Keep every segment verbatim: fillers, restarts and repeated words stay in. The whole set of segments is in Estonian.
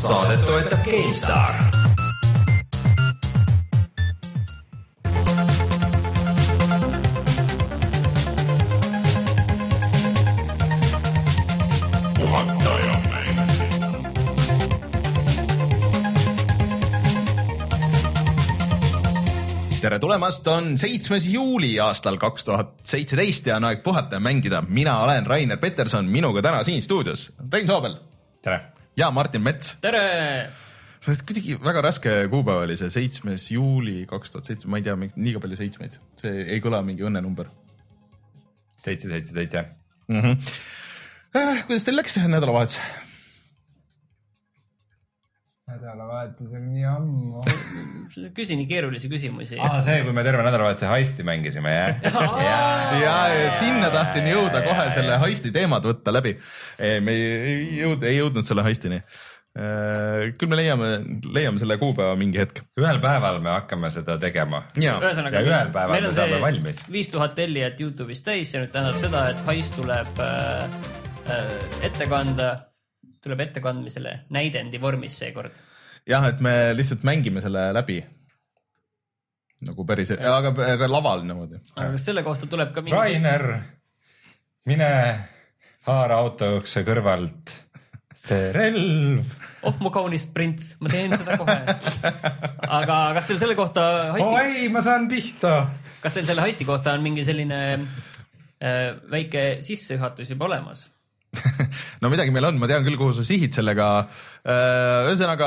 Saadet toetab GameStar. Tere tulemast, on seitsmes juuli aastal kaks tuhat seitseteist ja on aeg puhata ja mängida. Mina olen Rainer Peterson, minuga täna siin stuudios Rein Soobel. Tere. Ja Martin Mets. Tere. Kuidagi väga raske kuupäev oli see seitsmes juuli kaks tuhat seitse, ma ei tea, niiga palju seitsmeid. See ei kõla mingi õnnenumber. seitse, seitse, seitse. Mm-hmm. Äh, kuidas teil läks nädalavahetus? Nädalavahetusel nii ammu. Küsi nii keerulisi küsimusi. Ah, see, kui me terve nädalavahetuse heisti mängisime, jah? ja, ja, et sinna tahtsin jõuda kohe selle heisti teemad võtta läbi. Me ei, jõud, ei jõudnud selle heistini. Küll me leiame, leiame selle kuupäeva mingi hetk. Ühel päeval me hakkame seda tegema. Ja, Ühesõnaga, ja ühel päeval me saame valmis. viis tuhat tellijat YouTube'is täis, see nüüd tähendab seda, et heist tuleb äh, äh, ette kanda. Tuleb ettekandmisele näidendi vormis seekord. Jah, et me lihtsalt mängime selle läbi. Nagu päris, aga, aga laval niimoodi. Aga kas selle kohta tuleb ka mingi... Rainer, mine haara autoukse kõrvalt see relv. Oh, mu kaunis prints, ma teen seda kohe. Aga kas teil selle kohta... Heisti... Oh ei, ma saan pihta. Kas teil selle heisti kohta on mingi selline äh, väike sissejuhatus juba olemas? No midagi meil on, ma tean küll, kuhu sa sihid sellega. Ühesõnaga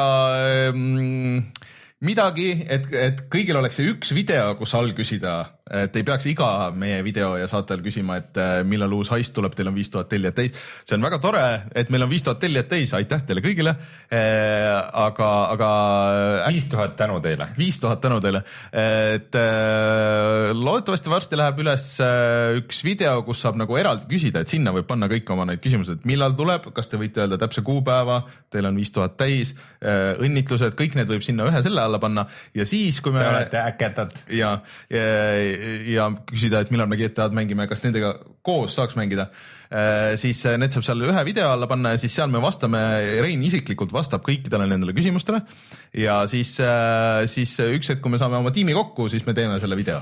midagi, et, et kõigil oleks see üks video, kus all küsida, et ei peaks iga meie video ja saatel küsima, et millal uus heist tuleb, teil on viis tuhat tellijat täis. See on väga tore, et meil on viis tuhat tellijat täis, aitäh teile kõigile. Aga, aga viis tuhat tänu teile. viis tuhat tänu teile. Et loodetavasti varsti läheb üles üks video, kus saab nagu eraldi küsida, et sinna võib panna kõik oma neid küsimused, et millal tuleb, kas te võite öelda täpse kuupäeva, teil on viis tuhat täis, õnnitlused, kõik need võib sinna ühe selle alla panna ja siis, kui me... Te olete äketad. Ja, ja, ja küsida, et millal me G T A-d mängime, kas nendega koos saaks mängida, siis need saab seal ühe video alla panna ja siis seal me vastame, Rein isiklikult vastab kõikidele nendele küsimustele ja siis, siis üks hetk, kui me saame oma tiimi kokku, siis me teeme selle video.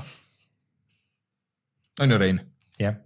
On ju, Rein? Jah.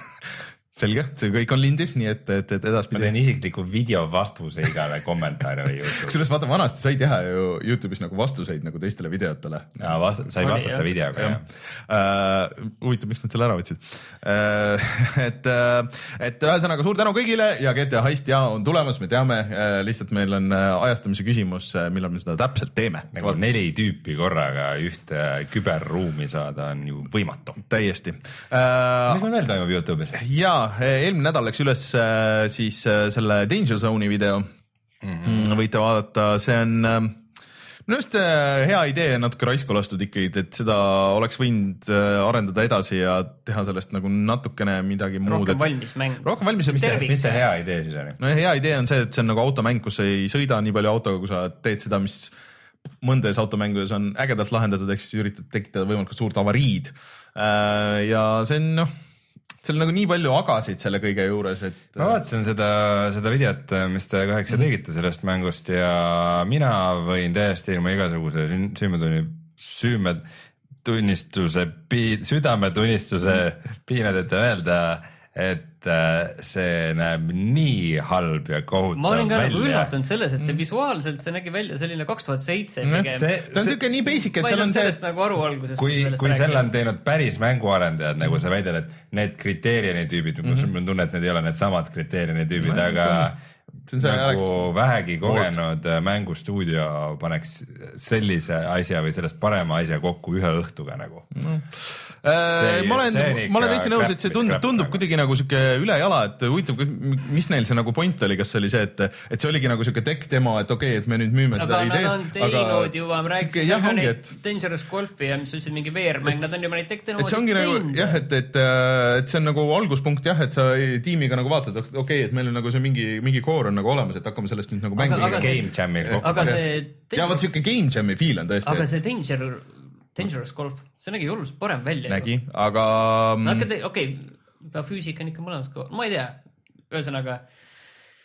Selge, see kõik on lindis, nii et, et, et edaspidi... Ma teen isikliku video vastuse igale kommentaari või YouTube'is. Kusjuures vaata, vanasti sai teha ju YouTube'is nagu vastuseid nagu teistele videotele. Ja vast, sai Oli, vastata jah. videoga, jah. Uh, huvitav, miks nad selle ära võtsid. Uh, et, uh, et ühesõnaga suur tänu kõigile ja G T A heist ja on tulemas, me teame, uh, lihtsalt meil on uh, ajastamise küsimus, uh, millal me seda täpselt teeme. Nagu neli tüüpi korraga ühte küberruumi saada on ju võimatu. Täiesti. Uh, Mis meil veel toimub YouTube'is? Jaa, eelmine nädal läks üles siis selle Danger Zone'i video. Mm-hmm. Võite vaadata, see on minu just hea idee natuke raisku lastud ikkagi, et seda oleks võinud arendada edasi ja teha sellest nagu natukene midagi muud. Rohkem valmis mäng. Rohkem valmis. Mis see, mis see hea idee siis oli? No hea idee on see, et see on nagu automäng, kus ei sõida nii palju autoga, kui sa teed seda, mis mõndes automängudes on ägedalt lahendatud, ehk siis üritad tekitada võimalikult suurt avariid. Ja see on noh, seal nagu nii palju agasid selle kõige juures, et... Ma vaatasin seda, seda videot, mis te kaheksa mm. tegite sellest mängust ja mina võin täiesti ilma igasuguse süümetunni, süümetunnistuse, südametunnistuse mm. piinadeta öelda, et see näeb nii halb ja kohutav välja. Ma olin ka nagu üllatunud selles, et see visuaalselt see nägi välja selline kaks tuhat seitse pigem. See, ta on siuke nii basic, et ma seal on see... nagu aru alguses, kui, kui selle on teinud päris mänguarendajad, nagu sa väidad, et need kriteeriani tüübid, mm -hmm. ma tunnen, et need ei ole need samad kriteeriani tüübid, mm -hmm. aga nagu oleks... vähegi kogenud mängustuudio paneks sellise asja või sellest parema asja kokku ühe õhtuga nagu. Mm. See, ma olen, ma olen täitsa nõus, et see tundub, tundub nagu. Kuidagi nagu siuke üle jala, et huvitav, mis neil see nagu point oli, kas see oli see, et, et see oligi nagu siuke tech demo, et okei, okay, et me nüüd müüme aga seda ideed. Aga nad on teinud juba, ma rääkisin jah, ka neid et... Dangerous Golfi ja mis ütlesid mingi V R-mäng, nad on juba neid tech demo teinud. Nagu, jah, et, et, et see on nagu alguspunkt jah, et sa tiimiga nagu vaatad, okei, okay, et meil on nagu see mingi, mingi core on nagu olemas, et hakkame sellest nüüd nagu mängu. Aga, aga Game Jamil kokku. Aga see... Ja vaat siuke Game Jami feel on tõesti. Aga see Danger... Dangerous Golf, see nägi hullust parem välja. Nägi, aga... No, okei, okay, füüsika on ikka mõlemas ka, ma ei tea, ühesõnaga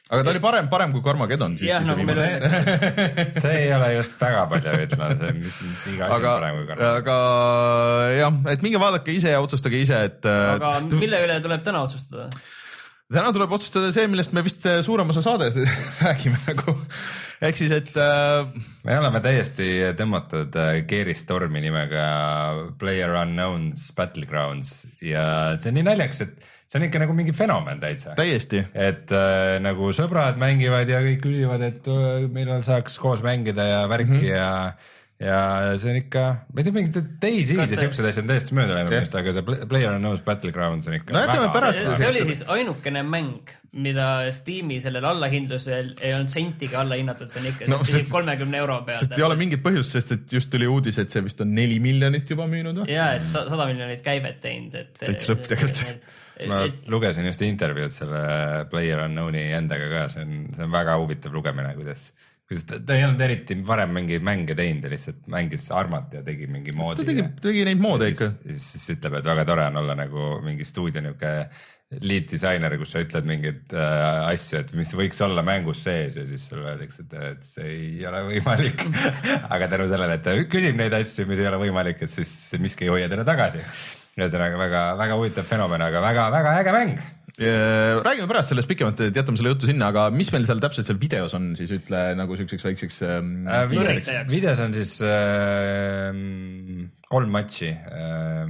aga ta oli parem, parem kui Carmageddon. Jah, nagu meil see, see ei ole just väga palju ütlema, see on iga asi aga, parem kui Carmageddon. Aga jah, et minge vaadake ise ja otsustage ise, et... Aga mille üle tuleb täna otsustada? Täna tuleb otsustada see, millest me vist suurem osa saade räägime nagu. Ehk siis, et... Me oleme täiesti tõmmatud Geary Stormi nimega PlayerUnknown's Battlegrounds ja see on nii naljaks, et see on ikka nagu mingi fenomen täitsa. Täiesti. Et äh, nagu sõbrad mängivad ja kõik küsivad, et uh, millal saaks koos mängida ja värki mm -hmm. ja, ja see on ikka, ma ei tea, mingid teisi ja siuksed asjad on täiesti mööda läinud mest, aga see PlayerUnknown's Battlegrounds on ikka no, väga... Pärast... See, see oli siis ainukene mäng, mida Steam'i sellel allahindlusel ei olnud sentiga alla hinnatud, see on ikka no, sest, kolmekümne euro peal. Sest ei ole mingit põhjust, sest et just tuli uudis, et see vist on neli miljonit juba müünud. Või? Jaa, et sada miljonit käivet teinud. Täitsa lõpp tegelikult. Ma lugesin just intervjuud selle PlayerUnknown'i endaga ka, see on, see on väga huvitav lugemine, kuidas, kuidas ta, ta ei olnud eriti varem mingeid mänge teinud ja lihtsalt mängis Armat ja tegi mingi moodi. Ta tegi, tegi neid moode ikka. Siis, siis ütleb, et väga tore on olla nagu mingi stuudio niuke lead disainer, kus sa ütled mingeid äh, asju, et mis võiks olla mängus sees ja siis sulle öeldakse, et, et see ei ole võimalik. Aga tänu sellele, et ta küsib neid asju, mis ei ole võimalik, et siis miski ei hoia teda tagasi. Ühesõnaga väga, väga huvitav fenomen, aga väga, väga äge mäng. Räägime pärast sellest pikemalt, et jätame selle juttu sinna, aga mis meil seal täpselt seal videos on, siis ütle nagu siukseks väikseks äh, videos, videos on siis äh, kolm matši äh,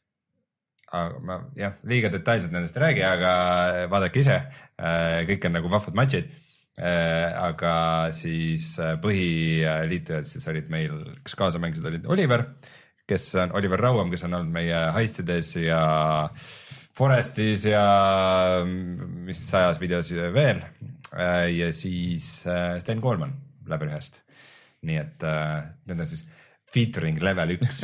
aga ma jah, liiga detailselt nendest ei räägi, aga vaadake ise äh, kõik on nagu vahvad matšid äh, aga siis põhiliitujad siis olid meil, kes kaasa mängisid, olid Oliver, kes on Oliver Rauam, kes on olnud meie heistides ja Forestis ja mis sajas videos veel ja siis Sten Koolman läbi ühest. Nii et need on siis featuring level üks.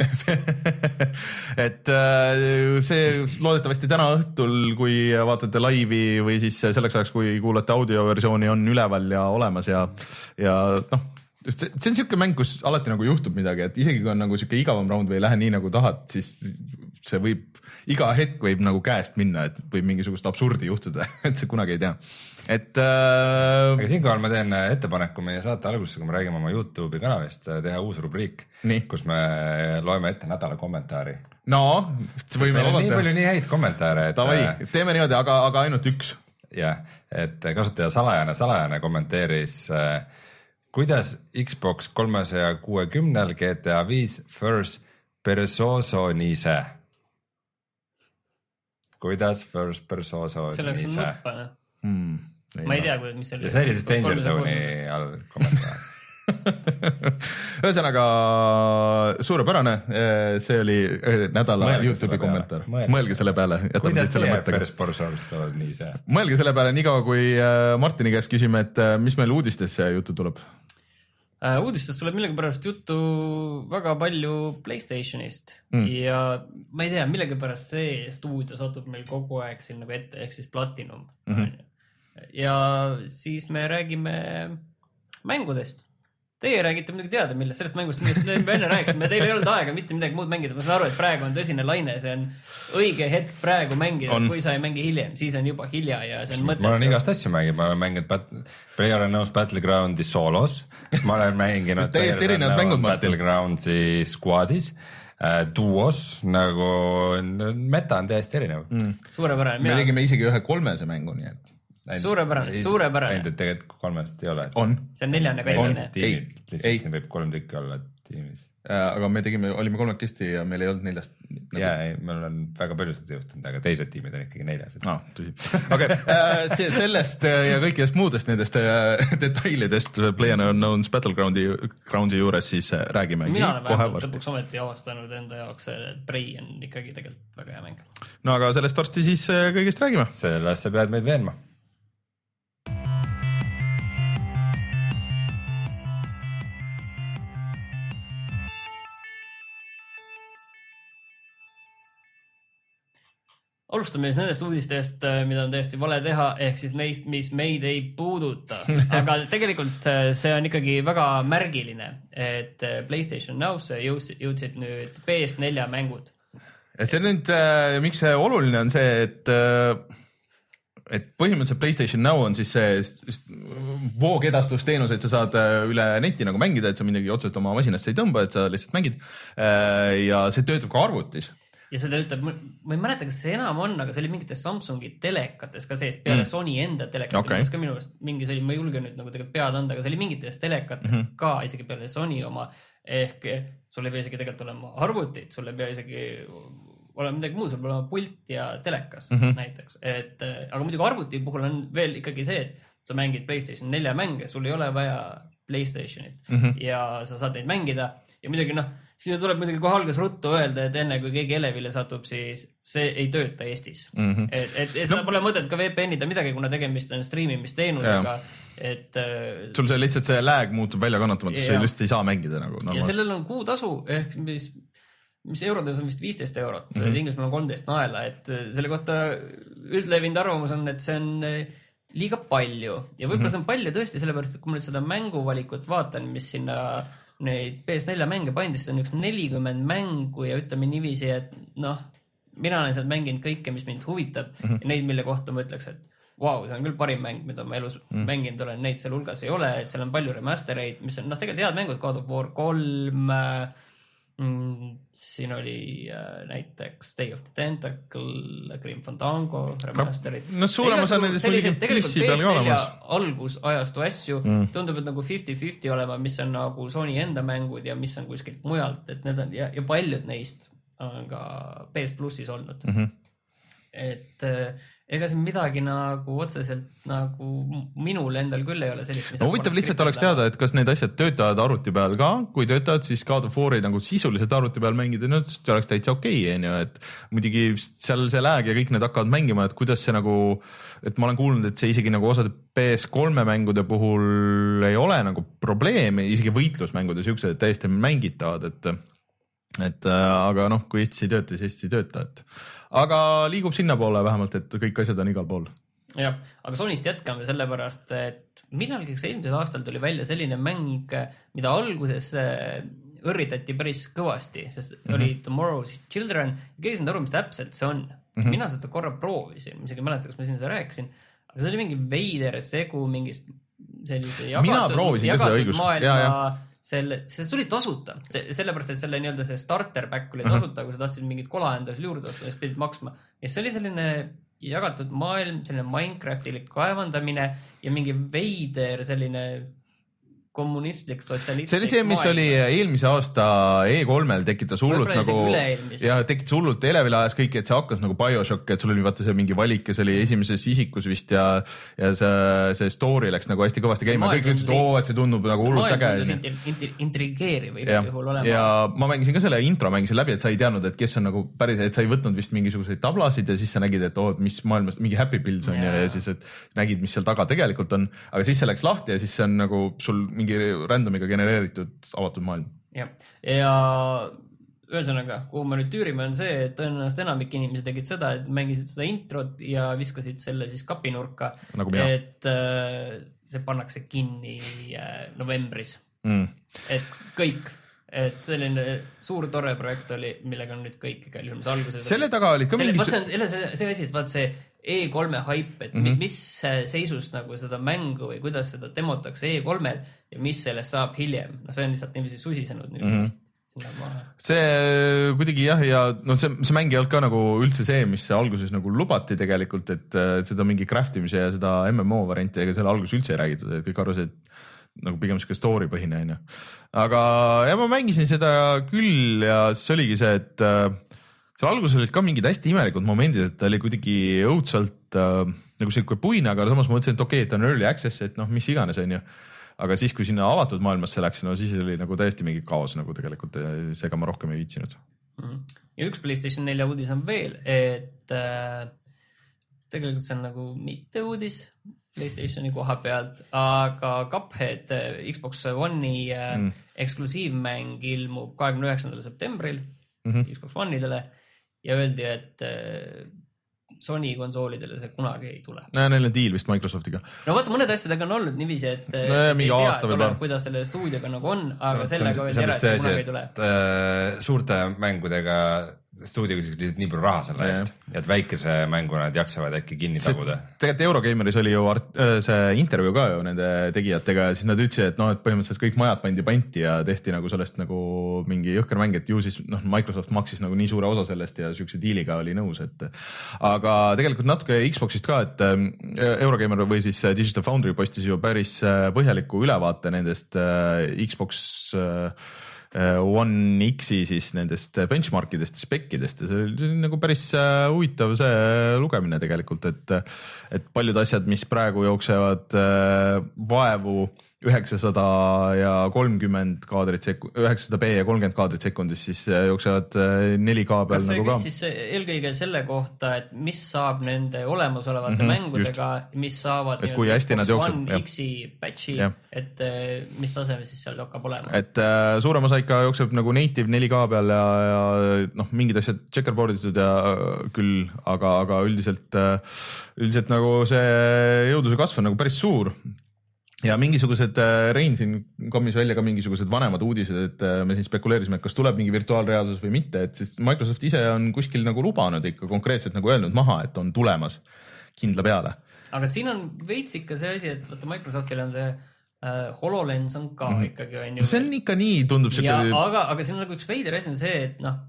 et see loodetavasti täna õhtul, kui vaatate laivi või siis selleks ajaks, kui kuulate audioversiooni, on üleval ja olemas ja, ja noh, see on siuke mäng, kus alati nagu juhtub midagi, et isegi kui on nagu siuke igavam round või ei lähe nii nagu tahad, siis see võib, iga hetk võib nagu käest minna, et võib mingisugust absurdi juhtuda, et see kunagi ei tea. Et äh... aga siinkohal ma teen ettepaneku meie saate alguses, kui me räägime oma YouTube'i kanalist, teha uus rubriik, nii. Kus me loeme ette nädala kommentaari. No, võime vabalt. Nii palju nii häid kommentaare. Et... Tavai, teeme niimoodi, aga, aga ainult üks. Jah, et kasutaja salajane, salajane kommenteeris kuidas Xbox kolmesaja kuuekümnel G T A viis first person ise. Kuidas first person ise? Selleks on mõtpa. Hmm. Ma ei tea, mis see oli. Ja see oli siis Danger Zone'i all kommentaar. Ühesõnaga suurepärane, see oli nädala mõelge YouTube'i kommentaar. Mõelge, mõelge selle peale. Kuidas teie first person ise? Mõelge selle peale nii kaua, kui Martini käest küsime, et mis meil uudistesse juttu tuleb. Uh, uudistest tuleb millegipärast juttu väga palju PlayStationist mm. ja ma ei tea, millegipärast see stuudio satub meil kogu aeg siin nagu ette, ehk siis Platinum mm. -hmm. ja siis me räägime mängudest. Teie räägite midagi teada, millest sellest mängust, millest me enne rääkisime, teil ei olnud aega mitte midagi muud mängida, ma saan aru, et praegu on tõsine laine, see on õige hetk praegu mängida, on. Kui sa ei mängi hiljem, siis on juba hilja ja see on mõte. Ma olen igast asju mänginud, ma olen mänginud Bat- PlayerUnknown's Battlegroundi solos, ma olen mänginud PlayerUnknown's Battlegroundi squadis, äh, duos, nagu meta on täiesti erinev mm.. Suurepärane. Me tegime isegi ühe kolmese mängu, nii et suurepärane, suurepärane. Ainult, et tegelikult kolmest ei ole. On. See on neljane kaitine. Ei, lihtsalt siin võib kolm tükki olla tiimis. Aga me tegime, olime kolmekesti ja meil ei olnud neljast. Jaa, ei, meil on väga palju seda juhtunud, aga teised tiimid on ikkagi neljas. No, tõsi. Okay. Sellest ja kõikidest muudest nendest detailidest PlayerUnknown's Battlegroundi ground'i juures siis räägime. Mina olen vähemalt lõpuks ometi avastanud enda jaoks, et Prey on ikkagi tegelikult väga hea mäng. No aga sellest varsti siis kõigest räägime. Sellest sa pead meid veenma. Alustame siis nendest uudistest, mida on täiesti vale teha, ehk siis neist, mis meid ei puuduta. Aga tegelikult see on ikkagi väga märgiline, et PlayStation Now'sse jõudsid nüüd P S neli mängud. See nüüd, miks see oluline on see, et et põhimõtteliselt PlayStation Now on siis see voogedastusteenus, et sa saad üle neti nagu mängida, et sa midagi otseselt oma masinast ei tõmba, et sa lihtsalt mängid ja see töötab ka arvutis. Ja see töötab, ma ei mäleta, kas see enam on, aga see oli mingites Samsungi telekates ka sees, peale mm. Sony enda telekates okay. ka minu arust mingis oli, ma ei julge nüüd nagu tegelikult pead anda, aga see oli mingites telekates mm -hmm. ka isegi peale Sony oma, ehk sul ei pea isegi tegelikult olema arvutit, sul ei pea isegi olema midagi muud, sul peab olema pult ja telekas mm -hmm. näiteks, et aga muidugi arvuti puhul on veel ikkagi see, et sa mängid PlayStation nelja mänge, sul ei ole vaja PlayStationit mm -hmm. ja sa saad neid mängida ja muidugi noh, siin tuleb muidugi kohe algas ruttu öelda, et enne kui keegi Elevile satub, siis see ei tööta Eestis mm. -hmm. Et, et, et no. pole mõtet ka V P N-ida midagi, kuna tegemist on streamimisteenusega, et sul see lihtsalt see lag muutub välja kannatamatu, sa lihtsalt ei saa mängida nagu normaalselt. Ja sellel on kuutasu, ehk mis, mis eurodes on vist viisteist eurot mm, -hmm. Inglismaal on kolmteist naela, et selle kohta üldlevinud arvamus on, et see on liiga palju ja võib-olla mm -hmm. see on palju tõesti sellepärast, et kui ma nüüd seda mänguvalikut vaatan, mis sinna neid P S nelja mänge pandi, siis on üks nelikümmend mängu ja ütleme niiviisi, et noh, mina olen sealt mänginud kõike, mis mind huvitab mm -hmm. ja neid, mille kohta ma ütleks, et vau, wow, see on küll parim mäng, mida ma elus mm -hmm. mänginud olen, neid seal hulgas ei ole, et seal on palju remastereid, mis on noh, tegelikult head mängud, God of War kolm, mm, siin oli äh, näiteks Day of the Tentacle, Grim Fandango, remasterid. No suurem osa nendest muidugi pissi peal ka olemas. Algusajastu asju, mm. tundub, et nagu fifty fifty olema, mis on nagu Sony enda mängud ja mis on kuskilt mujalt, et need on ja, ja paljud neist on ka P S plussis olnud. Mm -hmm. Et äh, ega siin midagi nagu otseselt nagu minul endal küll ei ole sellist. No huvitav lihtsalt oleks teada, et kas need asjad töötavad arvuti peal ka, kui töötavad, siis God of War'i nagu sisuliselt arvuti peal mängida, no see oleks täitsa okei, okay, et muidugi seal see lag ja kõik need hakkavad mängima, et kuidas see nagu, et ma olen kuulnud, et see isegi nagu osade P S kolme mängude puhul ei ole nagu probleemi, isegi võitlusmängude siuksed täiesti mängitavad, et et aga noh, kui Eestis ei tööta, siis Eestis ei tööta, et aga liigub sinnapoole vähemalt, et kõik asjad on igal pool. Jah, aga Sonyst jätkame sellepärast, et millalgi eelmisel aastal tuli välja selline mäng, mida alguses õrritati päris kõvasti, sest mm -hmm. oli Tomorrow's Children ja keegi saanud aru, mis täpselt see on. Mm -hmm. Mina seda korra proovisin, isegi mäletan, kas ma siin seda rääkisin, aga see oli mingi veider segu mingist sellise jagatud, jagatud maailma selle, see tuli tasuta, sellepärast, et selle nii-öelda see starter pack oli tasuta, kui sa tahtsid mingit kola endale juurde osta, siis pidid maksma. Ja see oli selline jagatud maailm, selline Minecraftilik kaevandamine ja mingi veider selline kommunistlik, sotsialistlik. See oli see, mis maailm. Oli eelmise aasta E kolmel tekitas hullult nagu ja tekitas hullult Elevile ajas kõik, et see hakkas nagu BioShock, et sul oli vaata see mingi valik ja see oli esimeses isikus vist ja, ja see, see story läks nagu hästi kõvasti käima. Kõik ütlesid, oo, et see tundub nagu hullult äge. See intrigeeriv igal juhul olema. Ja ma mängisin ka selle intro, mängisin läbi, et sa ei teadnud, et kes on nagu päris, et sa ei võtnud vist mingisuguseid tablasid ja siis sa nägid, et oo, mis maailmas mingi Happy Pills on ja, ja siis et nägid, mis seal taga tegelikult on, aga siis see läks lahti ja siis see on nagu sul mingi randomiga genereeritud avatud maailm. Ja, ja ühesõnaga, kuhu me nüüd tüürime on see, et tõenäoliselt enamik inimesi tegid seda, et mängisid seda introt ja viskasid selle siis kapinurka, nagu et äh, see pannakse kinni äh, novembris. Mm. Et kõik, et selline suur tore projekt oli, millega on nüüd kõik igal juhul, mis alguses selle taga oli ka selle, mingi see, see, see asi, et vaat see E kolme hype, et mm -hmm. mis seisust nagu seda mängu või kuidas seda demotakse E kolmel ja mis sellest saab hiljem. No see on lihtsalt niiviisi susisenud nüüd mm. -hmm. See kuidagi jah, ja no see, see mäng ei olnud ka nagu üldse see, mis alguses nagu lubati tegelikult, et seda mingi craftimise ja seda M M O varianti, ega selle alguses üldse ei räägitud, et kõik arvasid, et nagu pigem siuke story põhine on ju. Aga ja ma mängisin seda küll ja see oligi see, et seal alguses olid ka mingid hästi imelikud momendid, et ta oli kuidagi õudselt äh, nagu selline puine, aga samas ma mõtlesin, et okei okay,, et on early access, et noh, mis iganes on ju. Aga siis, kui sinna avatud maailmasse läks, no siis oli nagu täiesti mingi kaos nagu tegelikult, seega ma rohkem ei viitsinud. Ja üks PlayStation nelja uudis on veel, et äh, tegelikult see on nagu mitte uudis PlayStationi koha pealt, aga Cuphead Xbox One'i äh, mm. eksklusiivmäng ilmub kahekümne üheksandal septembril mm -hmm. Xbox One'idele. Ja öeldi, et Sony konsoolidele see kunagi ei tule. No, neil on deal vist Microsoftiga. No vaata, mõned asjadega on olnud niiviisi, et no, ei tea, tule, kuidas selle stuudioga nagu on, aga no, sellega öeldi ära, et see kunagi ei tule. Äh, suurte mängudega stuudio küsiks lihtsalt nii palju raha selle eest, et väikese mängu nad jaksavad äkki kinni taguda. Tegelikult Eurogeimeris oli ju art, see intervjuu ka ju nende tegijatega ja siis nad ütlesid, et noh, et põhimõtteliselt kõik majad pandi panti ja tehti nagu sellest nagu mingi jõhker mäng, et ju siis noh, Microsoft maksis nagu nii suure osa sellest ja siukse diiliga oli nõus, et aga tegelikult natuke Xboxist ka, et Eurogeimer või siis Digital Foundry postis ju päris põhjaliku ülevaate nendest Xbox One X-i siis nendest benchmarkidest ja spekkidest ja see oli nagu päris huvitav see lugemine tegelikult, et, et paljud asjad, mis praegu jooksevad vaevu üheksasada ja kolmkümmend kaadrit sekund, üheksasada B ja kolmkümmend kaadrit sekundis, siis jooksevad neli K peal nagu ka. Kas see siis eelkõige selle kohta, et mis saab nende olemasolevate mm-hmm, mängudega, just. Mis saavad et kui hästi nad jooksevad. One X-i patchi, et mis taseme siis seal hakkab olema? Et äh, suurem osa ikka jookseb nagu native neli K peal ja, ja noh, mingid asjad checkerboarditud ja küll, aga, aga üldiselt, üldiselt nagu see jõudluse kasv on nagu päris suur. Ja mingisugused, Rein siin kommis välja ka mingisugused vanemad uudised, et me siin spekuleerisime, et kas tuleb mingi virtuaalreaalsus või mitte, et siis Microsoft ise on kuskil nagu lubanud ikka konkreetselt nagu öelnud maha, et on tulemas kindla peale. Aga siin on veits ikka see asi, et võtta Microsoftil on see uh, HoloLens on ka mm. ikkagi on ju. See on ikka nii, tundub see. Ja, aga, aga siin on nagu üks veider asi on see, et noh,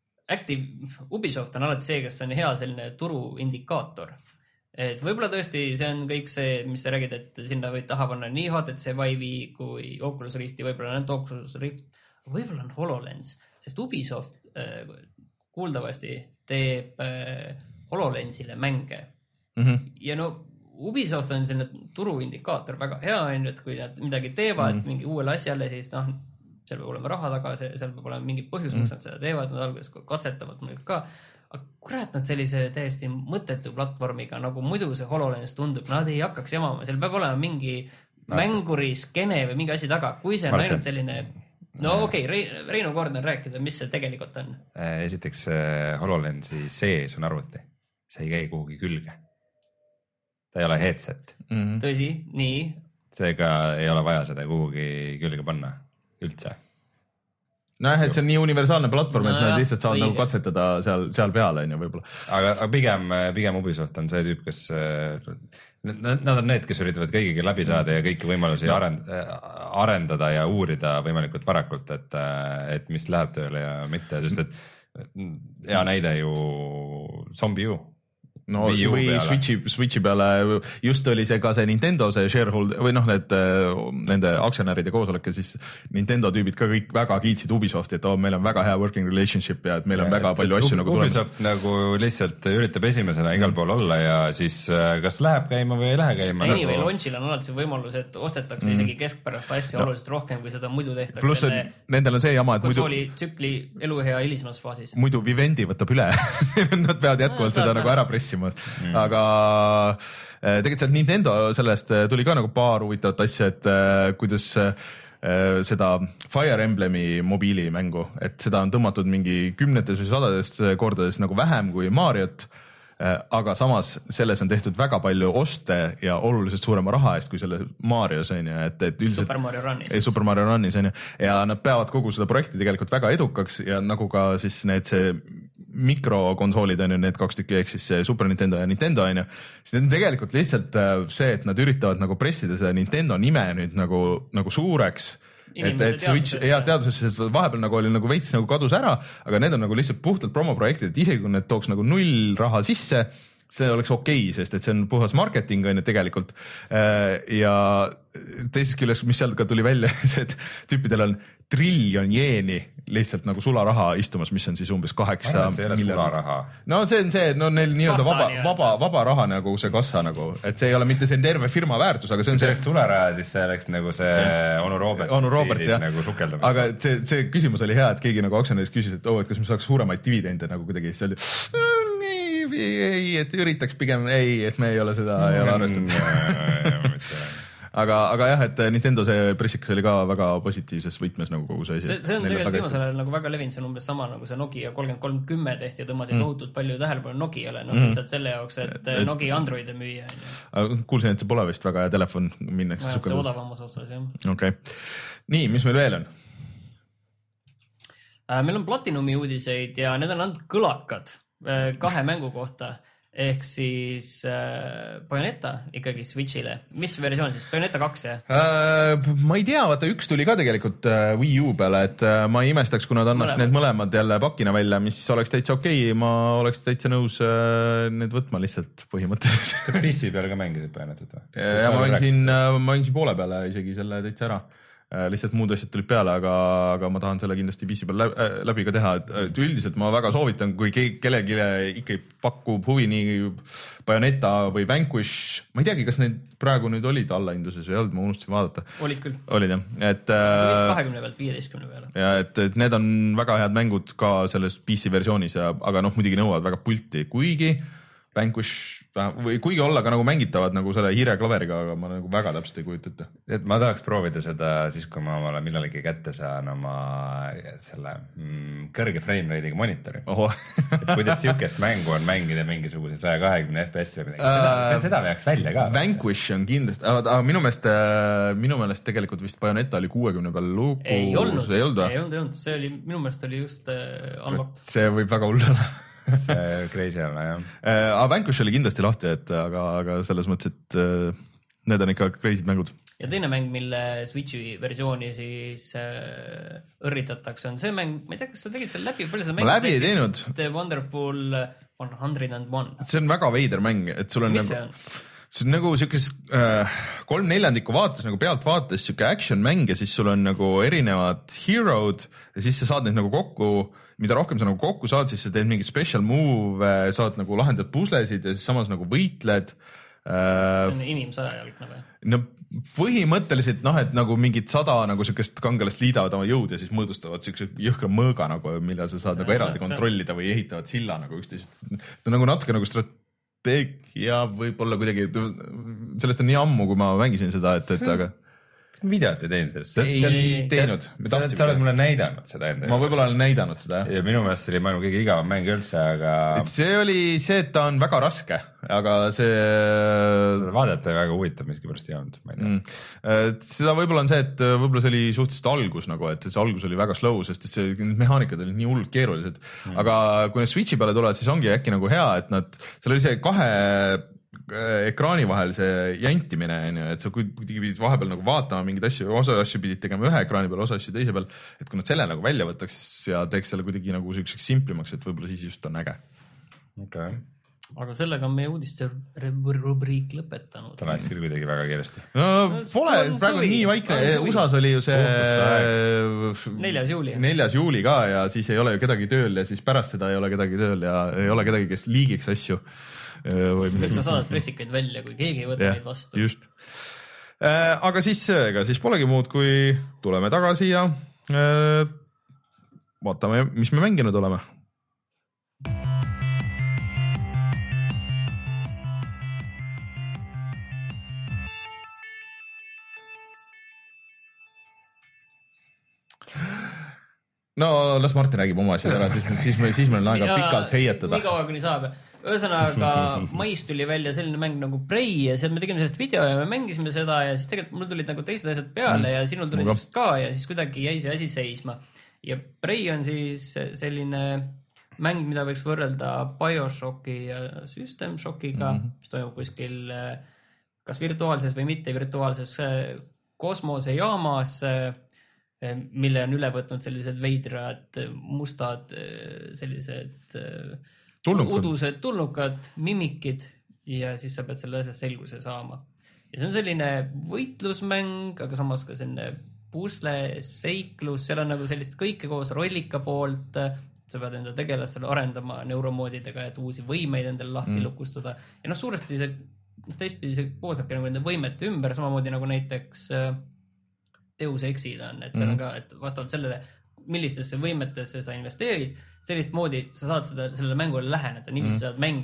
Active Ubisoft on alati see, kes on hea selline turu indikaator. Et võibolla tõesti see on kõik see, mis sa räägid, et sinna võid taha panna nii H T C Vive'i kui Oculus Rifti, võibolla on Oculus Rift, võibolla on HoloLens, sest Ubisoft äh, kuuldavasti teeb äh, HoloLensile mänge. Mm-hmm. Ja no Ubisoft on selline turuindikaator väga hea, et kui nad midagi teevad mm-hmm. mingi uuele asjale, siis noh, seal peab olema raha taga, seal peab olema mingi põhjus, mm-hmm. mis nad seda teevad, nad alguses katsetavad muidugi ka. Aga kurat nad sellise täiesti mõttetu platvormiga, nagu muidu see HoloLens tundub, nad ei hakkaks jamama, seal peab olema mingi Martin. Mänguri skene või mingi asi taga, kui see on Martin. Ainult selline, no okei, okay, Reino Kordner rääkida, mis see tegelikult on. Esiteks HoloLensi sees on arvuti, see ei käi kuhugi külge. Ta ei ole headset. Mm-hmm. Tõsi, nii. Seega ei ole vaja seda kuhugi külge panna üldse. Näh, et see on nii universaalne platvorm, no, et nad lihtsalt saavad nagu katsetada seal, seal peal on ju võib-olla. Aga, aga pigem, pigem Ubisoft on see tüüp, kes nad on need, kes üritavad kõigiga läbi saada ja kõiki võimalusi no. arend, arendada ja uurida võimalikult varakult, et, et mis läheb tööle ja mitte, sest et hea näide ju Zombie U. No, või peale. Switchi, Switchi peale just oli see ka see Nintendo see shareholder või noh, need nende aktsionäride koosolek ja siis Nintendo tüübid ka kõik väga kiitsid Ubisofti, et oh, meil on väga hea working relationship ja et meil on ja, väga palju asju Ub- nagu Ubisoft tulemas. Nagu lihtsalt üritab esimesena igal pool olla ja siis kas läheb käima või ei lähe käima. Ei, nagu... launchil on alati see võimalus, et ostetakse mm. isegi keskpärast asja no. oluliselt rohkem, kui seda muidu tehtakse. Pluss nendel on see jama, et konsooli muidu... tsükli eluhea hilismas faasis. Muidu Vivendi võtab üle. Nad peavad jätkuvalt no, seda nagu ära pressima. Mm. Aga tegelikult sealt Nintendo sellest tuli ka nagu paar huvitavat asja, et kuidas seda Fire Emblemi mobiilimängu, et seda on tõmmatud mingi kümnetes või sadades kordades nagu vähem kui Mariot, aga samas selles on tehtud väga palju oste ja oluliselt suurema raha eest kui selle Marios on ju, et, et üldiselt Super Mario Runnis. Ei, Super Mario Runnis on ju, ja nad peavad kogu seda projekti tegelikult väga edukaks ja nagu ka siis need see mikrokonsoolid on ju need kaks tükki, ehk siis Super Nintendo ja Nintendo on ju, siis need on tegelikult lihtsalt see, et nad üritavad nagu pressida seda Nintendo nime nüüd nagu, nagu suureks, et, et Switch ja teadusesse vahepeal nagu oli nagu veits nagu kadus ära, aga need on nagu lihtsalt puhtalt promoprojektid, et isegi kui need tooks nagu null raha sisse, see oleks okei, sest et see on puhas marketing on ju tegelikult ja teisest küljest, mis sealt ka tuli välja, see, et tüüpidel on triljon jeeni lihtsalt nagu sularaha istumas, mis on siis umbes kaheksa sularaha. No see on see, no neil nii-öelda vaba, vaba, vaba raha nagu see kassa nagu, et see ei ole mitte see terve firma väärtus, aga see on see... See oleks sularaha, siis see oleks nagu see Onu Robert, Onu Robert stiilis ja. Nagu sukeldamine. Aga see, see küsimus oli hea, et keegi nagu aktsionäris küsis, et oh, et kas me saaks suuremaid dividende nagu kuidagi, siis oli ei, et üritaks pigem, ei, et me ei ole seda ei ole arvestatud. aga, aga jah, et Nintendo see pressikas oli ka väga positiivses võtmes nagu kogu see asi. See, see on tegelikult viimasel ajal nagu väga levinud, see on umbes sama nagu see Nokia kolmkümmend kolm kümme tehti ja tõmmati mm. tohutult palju tähelepanu Nokiale, noh mm. lihtsalt selle jaoks, et, et Nokia Androidi müüa. Kuulsin, et see pole vist väga hea telefon minneks. See odavamas otsas, jah. Okei. Okay. Nii, mis meil veel on? meil on Platinumi uudiseid ja need on andnud kõlakad kahe mängu kohta. Ehk siis äh, Bayonetta ikkagi Switchile. Mis versioon siis? Bayonetta kaks, jah? Äh, ma ei tea, vaata üks tuli ka tegelikult äh, Wii U peale, et äh, ma ei imestaks, kui nad annaks mõlemad. Need mõlemad jälle pakina välja, mis oleks täitsa okei, okay. Ma oleks täitsa nõus äh, need võtma lihtsalt põhimõtteliselt. P C peale ka mängisid Bayonettat või? Ja ma mängisin, ma mängisin poole peale isegi selle täitsa ära. Lihtsalt muud asjad tulid peale, aga, aga ma tahan selle kindlasti P C peal läbi ka teha, et üldiselt ma väga soovitan, kui kellelegi ikka pakub huvi nii Bayonetta või Vanquish, ma ei teagi, kas need praegu nüüd olid allahinduses või ei olnud, ma unustasin vaadata. Olid küll. Olid jah, et kahekümne pealt viieteistkümne peale. Ja et, et need on väga head mängud ka selles P C versioonis, ja, aga noh, muidugi nõuavad väga pulti, kuigi Vanquish või kuigi olla ka nagu mängitavad nagu selle hiireklaveriga, aga ma nagu väga täpselt ei kujuta ette. Et ma tahaks proovida seda siis, kui ma omale millalgi kätte saan oma selle mm, kõrge frame rate'iga monitori. Et kuidas siukest mängu on mängida mingisuguse saja kahekümne F P S või midagi. Seda, uh, seda veaks välja ka. Vanquish on kindlasti, aga minu meelest, minu meelest tegelikult vist Bayonetta oli kuuekümne peal lugu. Ei olnud, ei olnud, ei olnud, ei olnud. See oli, minu meelest oli just uh, unlocked. See võib väga hull olla. see crazy on, jah. Aga Vanquish oli kindlasti lahti, et aga, aga selles mõttes, et uh, need on ikka crazy'd mängud. Ja teine mäng, mille Switchi versiooni siis uh, õrritatakse, on see mäng, ma ei tea, kas sa tegid selle läbi, palju sa mängid? Ma läbi ei teinud. The Wonderful one hundred and one. See on väga veider mäng, et sul on mis nagu... see on? See on nagu siukes äh, kolm neljandikku vaates nagu pealt vaates siuke action mäng ja siis sul on nagu erinevad hero'd ja siis sa saad neid nagu kokku, mida rohkem sa nagu kokku saad, siis sa teed mingi special move, saad nagu lahendad puslesid ja siis samas nagu võitled. Äh, see on inimsõjajalgne või? No põhimõtteliselt noh, et nagu mingid sada nagu siukest kangelast liidavad oma jõud ja siis mõõdustavad siukse jõhkra mõõga nagu, mille sa saad ja, nagu eraldi kontrollida või ehitavad silla nagu üksteist. Ta on nagu natuke nagu strate- ja võib-olla kuidagi, sellest on nii ammu, kui ma mängisin seda, et, et aga... Videot ei teinud sellest? Ei teinud. Sa, sa oled mulle näidanud seda enda. Ma võib-olla olen näidanud seda. Ja minu meelest see oli maailma kõige igavam mäng üldse, aga... See oli see, et ta on väga raske, aga see... Seda vaadata väga huvitav, miski pärast ei olnud, ma ei tea. Mm. Seda võib-olla on see, et võib-olla see oli suhteliselt algus nagu, et see algus oli väga slow, sest see mehaanikad olid nii hullult keerulised. Mm. Aga kui need Switchi peale tulevad, siis ongi äkki nagu hea, et nad... Seal oli see kahe... ekraani vahel see jantimine, et sa kuidagi pidid vahepeal nagu vaatama mingeid asju, osa asju pidid tegema ühe ekraani peal, osa asju teise peal, et kui nad selle nagu välja võtaks ja teeks selle kuidagi nagu selliseks simplimaks, et võib-olla siis just on äge. Okay. Aga sellega on meie uudiste rubriik lõpetanud. Ta läheks küll kuidagi väga kiiresti. No pole, praegu on nii vaikne, U S A-s oli ju see neljas juuli. neljas juuli ka ja siis ei ole ju kedagi tööl ja siis pärast seda ei ole kedagi tööl ja ei ole kedagi, kes liigiks asju. Sa saadad pressikaid välja, kui keegi ei võta neid vastu. Just. Aga siis, ega siis polegi muud, kui tuleme tagasi ja vaatame, mis me mänginud oleme. No las Martin räägib oma asjad ära, siis, siis, me, siis meil on aega ja, pikalt heietada. Nii kaua, kuni saab. Ühesõnaga, mais tuli välja selline mäng nagu Prey ja seal me tegime sellest video ja me mängisime seda ja siis tegelikult mul tulid nagu teised asjad peale mm. ja sinul tulid just ka ja siis kuidagi jäi see asi seisma. Ja Prey on siis selline mäng, mida võiks võrrelda BioShocki ja System Shockiga, mm-hmm. mis toimub kuskil kas virtuaalses või mitte virtuaalses kosmosejaamas, mille on üle võtnud sellised veidrad, mustad, sellised tulnukad. Udused tulnukad, mimikid ja siis sa pead selle asja selguse saama. Ja see on selline võitlusmäng, aga samas ka selline pusle, seiklus, seal on nagu sellist kõike koos rollika poolt, sa pead enda tegelastele arendama neuromoodidega, et uusi võimeid endale lahti mm. lukustada. Ja noh, suuresti see, teistpidi see koosnebki nagu nende võimete ümber, samamoodi nagu näiteks Deus Exid on, et seal on ka, et vastavalt sellele, millistesse võimetesse sa investeerid, sellist moodi sa saad seda, sellele mängule läheneda, nii mis mm. sa saad mängida.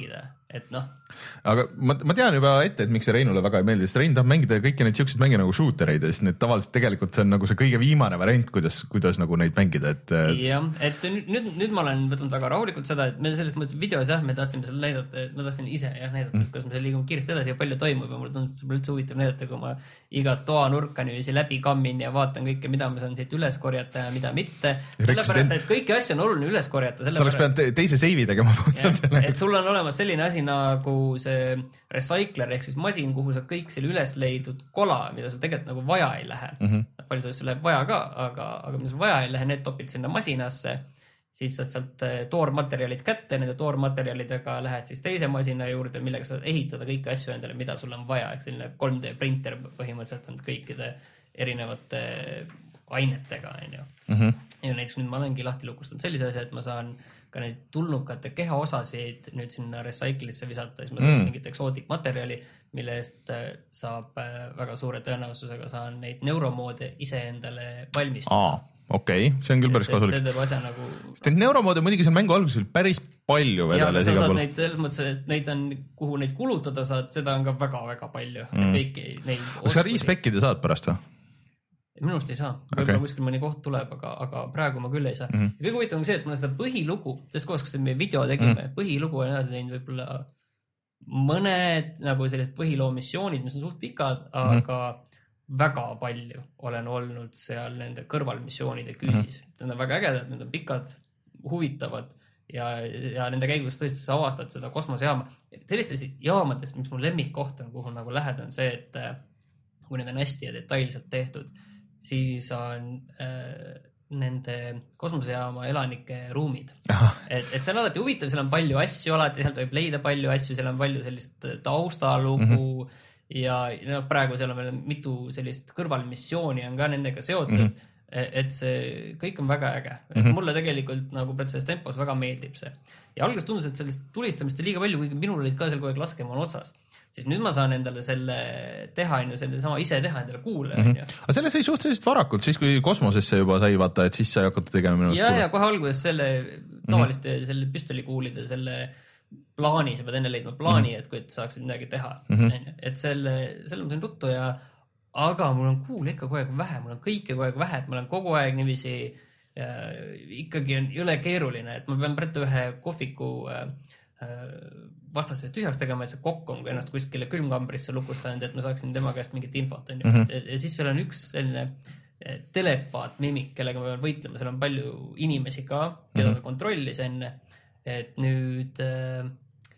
et noh. aga ma, ma tean juba ette, et miks see Reinule väga ei meeldi, sest Rein tahab mängida kõiki neid siukseid mänge nagu shootereid ja siis need tavaliselt tegelikult see on nagu see kõige viimane variant, kuidas, kuidas nagu neid mängida, et. jah, et nüüd, nüüd, nüüd ma olen võtnud väga rahulikult seda, et me selles mõttes videos jah, me tahtsime seal näidata, et ma tahtsin ise jah näidata mm., kas me seal liigume kiiresti edasi ja palju toimub ja mulle tundus, et see pole üldse huvitav näidata, kui ma igat toanurka niiviisi läbi kammin ja vaatan kõike, mida ma saan siit üles korjata ja mida mitte. Sellepärast, et kõiki asju on oluline üles korjata. Sa oleks pidanud teise seivi tegema. Et sul on olemas selline asi nagu see recycler ehk siis masin, kuhu sa kõik selle üles leidud kola, mida sul tegelikult nagu vaja ei lähe. Mm -hmm. Palju asju läheb vaja ka, aga, aga mida sul vaja ei lähe, need topid sinna masinasse, siis saad sealt toormaterjalid kätte, nende toormaterjalidega lähed siis teise masina juurde, millega saad ehitada kõiki asju endale, mida sul on vaja. Ehk selline kolm D printer põhimõtteliselt on kõikide erinevate ainetega, on ju. Mm -hmm. Ja näiteks nüüd ma olengi lahti lukustanud sellise asja, et ma saan ka neid tulnukate kehaosasid nüüd sinna recycle'isse visata, siis ma saan mm. mingit eksootikmaterjali, mille eest saab väga suure tõenäosusega saan neid neuromoode iseendale valmistada. Aa, okei, okay. See on küll päris kasulik. See teeb asja nagu... Sest neid neuromoode muidugi seal mängu alguses päris palju vedales iga pool. Neid, selles mõttes, et neid on, kuhu neid kulutada saad, seda on ka väga-väga palju. Mm. Kõiki neid Kas sa riispekkida saad pärast või? Minu arust ei saa, võib-olla okay. kuskil mõni koht tuleb, aga, aga praegu ma küll ei saa. Mm -hmm. Ja kõige huvitav on see, et ma seda põhilugu, sest kohas, kus me video tegime, mm -hmm. põhilugu on edasi teinud võib-olla mõned nagu sellised põhiloomissioonid, mis on suht pikad, aga mm -hmm. väga palju olen olnud seal nende kõrvalmissioonide küüsis. Mm -hmm. Need on väga ägedad, need on pikad, huvitavad ja, ja nende käigus tõesti sa avastad seda kosmosejaama. Sellistest jaamadest, mis mu lemmikkoht on, kuhu nagu lähed, on see, et kui need on hästi ja detailselt tehtud, siis on äh, nende kosmosejaama elanike ruumid. Et, et see on alati huvitav, seal on palju asju alati, sealt võib leida palju asju, seal on palju sellist taustalugu mm -hmm. ja no, praegu seal on veel mitu sellist kõrvalmissiooni on ka nendega seotud, mm -hmm. et see kõik on väga äge. Mm -hmm. Mulle tegelikult nagu selles tempos väga meeldib see. Ja alguses tundus, et sellist tulistamist on liiga palju, kuigi minul olid ka seal kogu aeg laskemoon otsas. Siis nüüd ma saan endale selle teha, selle sama ise teha endale kuule. Mm -hmm. Aga selle sai suhteliselt varakult, siis kui kosmosesse juba sai vaata, et siis sai hakata tegema minu ja, ja kohe alguses selle tavaliste mm -hmm. selle püstolikuulide selle plaani, sa pead enne leidma plaani, mm -hmm. et kui et saaksid midagi teha. Mm -hmm. Et selle, selle ma sain tuttu ja aga mul on kuule ikka kogu aeg vähe, mul on kõike kogu aeg vähe, et ma olen kogu aeg niiviisi ja, ikkagi on jõle keeruline, et ma pean praegu ühe kohviku äh, vastasest tühjaks tegema, et see kokk on ennast kuskile külmkambrisse lukustanud, et ma saaksin tema käest mingit infot. Mm -hmm. ja, ja siis seal on üks selline telepaat mimik, kellega ma pean võitlema, seal on palju inimesi ka, keda mm -hmm. kontrollis enne, et nüüd äh,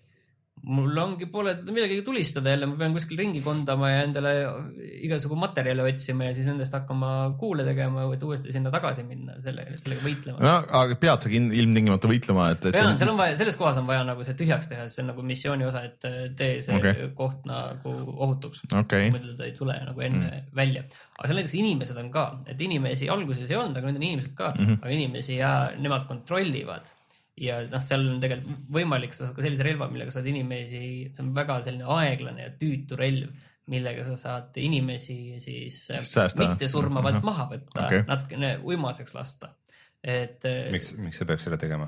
mul ongi poole millegagi tulistada jälle, ma pean kuskil ringi kondama ja endale igasugu materjale otsima ja siis nendest hakkama kuule tegema, et uuesti sinna tagasi minna, sellega, sellega võitlema. No, aga pead sa ilmtingimata võitlema, et, et pean, seal on vaja, selles kohas on vaja nagu see tühjaks teha, see on nagu missiooni osa, et tee see okay. koht nagu ohutuks. Okay. Mõtled, ta ei tule nagu enne mm. välja. Aga seal näiteks inimesed on ka, et inimesi alguses ei olnud, aga nüüd on inimesed ka, mm -hmm. aga inimesi ja nemad kontrollivad. Ja noh, seal on tegelikult võimalik, sa saad ka sellise relva, millega saad inimesi, see on väga selline aeglane ja tüütu relv, millega sa saad inimesi siis Säästa. mitte surmavalt uh-huh. maha võtta, okay. natukene uimaseks lasta. Et, miks, miks sa peaks selle tegema?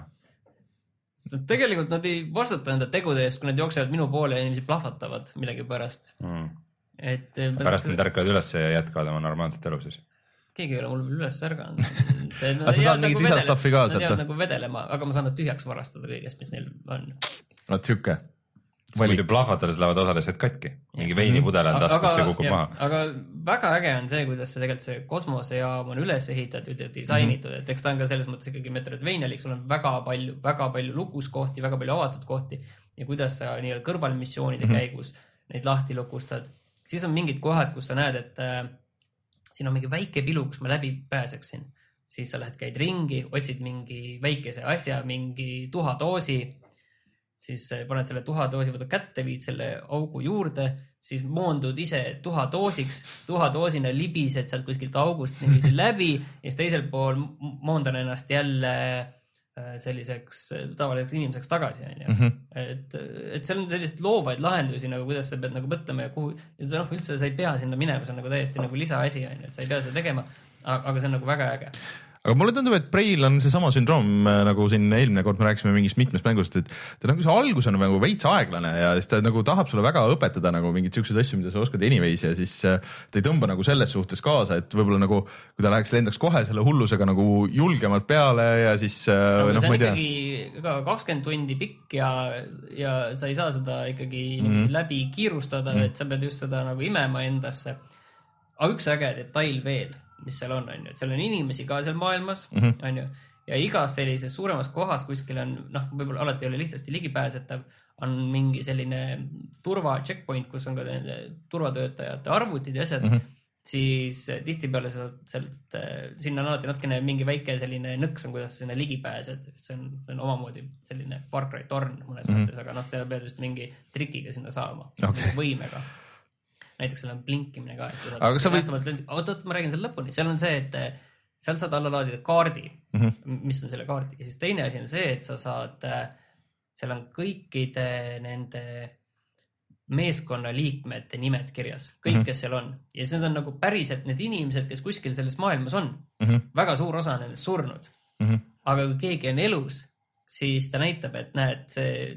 Tegelikult nad ei vastuta enda tegude eest, kui nad jooksevad minu poole ja inimesi plahvatavad millegi pärast. Mm. Et, pärast nad ärkavad üles ja jätkavad oma normaalset elu siis? Keegi ei ole mul veel üles ärganud. Aga sa saad mingit lisastaffi ka sealt? Nad jäävad nagu vedelema, aga ma saan nad tühjaks varastada kõigest, mis neil on. Vaat siuke. Muidu plahvatades lähevad osadesed katki. Mingi veinipudel on taskus ja kukub maha. Aga väga äge on see, kuidas see tegelikult see kosmosejaam on üles ehitatud ja disainitud. Mm -hmm. Et eks ta on ka selles mõttes ikkagi Metroidvanialik, sul on väga palju, väga palju lukuskohti, väga palju avatud kohti ja kuidas sa nii kõrvalmissioonide mm -hmm. käigus neid lahti lukustad. Siis on mingid kohad, kus sa näed, et siin on mingi väike pilu, kus ma läbi pääseksin. Siis sa lähed, käid ringi, otsid mingi väikese asja, mingi tuhadoosi, siis paned selle tuhadoosi, võtad kätte, viid selle augu juurde, siis moondud ise tuhadoosiks, tuhadoosina libised sealt kuskilt august niiviisi läbi ja siis teisel pool moondan ennast jälle selliseks tavaliseks inimeseks tagasi. Mm -hmm. et, et seal on sellised loovaid lahendusi, nagu kuidas sa pead nagu mõtlema ja kuhu, ja noh, üldse sa ei pea sinna minema, see on nagu täiesti nagu lisaasi, et sa ei pea seda tegema, aga see on nagu väga äge. aga mulle tundub, et Preil on seesama sündroom, nagu siin eelmine kord me rääkisime mingist mitmest mängust, et ta nagu see algus on nagu veits aeglane ja siis ta nagu tahab sulle väga õpetada nagu mingeid siukseid asju, mida sa oskad anyways ja siis ta ei tõmba nagu selles suhtes kaasa, et võib-olla nagu kui ta läheks lendaks kohe selle hullusega nagu julgemalt peale ja siis no, noh, ma ei tea. See on ikkagi kakskümmend tundi pikk ja, ja sa ei saa seda ikkagi mm. läbi kiirustada, mm. et sa pead just seda nagu imema endasse. Aga üks äge detail veel, mis seal on, on ju, et seal on inimesi ka seal maailmas, mm -hmm. on ju, ja igas sellises suuremas kohas kuskil on, noh, võib-olla alati ei ole lihtsasti ligipääsetav, on mingi selline turva checkpoint, kus on ka turvatöötajate arvutid ja asjad, mm -hmm. siis tihtipeale sa sealt, sinna on alati natkene mingi väike selline nõks on, kuidas sinna ligi pääsed, see on, see on omamoodi selline Far Cry torn mõnes mm -hmm. mõttes, aga noh, sa pead just mingi trikiga sinna saama, okay. võimega. Näiteks seal on blinkimine ka, et sa saad, aga sa võid... oot, oot, ma räägin selle lõpuni, seal on see, et seal saad alla laadida kaardi, mm -hmm. mis on selle kaardi ja siis teine asi on see, et sa saad, seal on kõikide nende meeskonna liikmete nimed kirjas, kõik, mm -hmm. kes seal on ja see on nagu päriselt need inimesed, kes kuskil selles maailmas on, mm -hmm. väga suur osa nendest surnud, mm -hmm. aga kui keegi on elus, siis ta näitab, et näed, see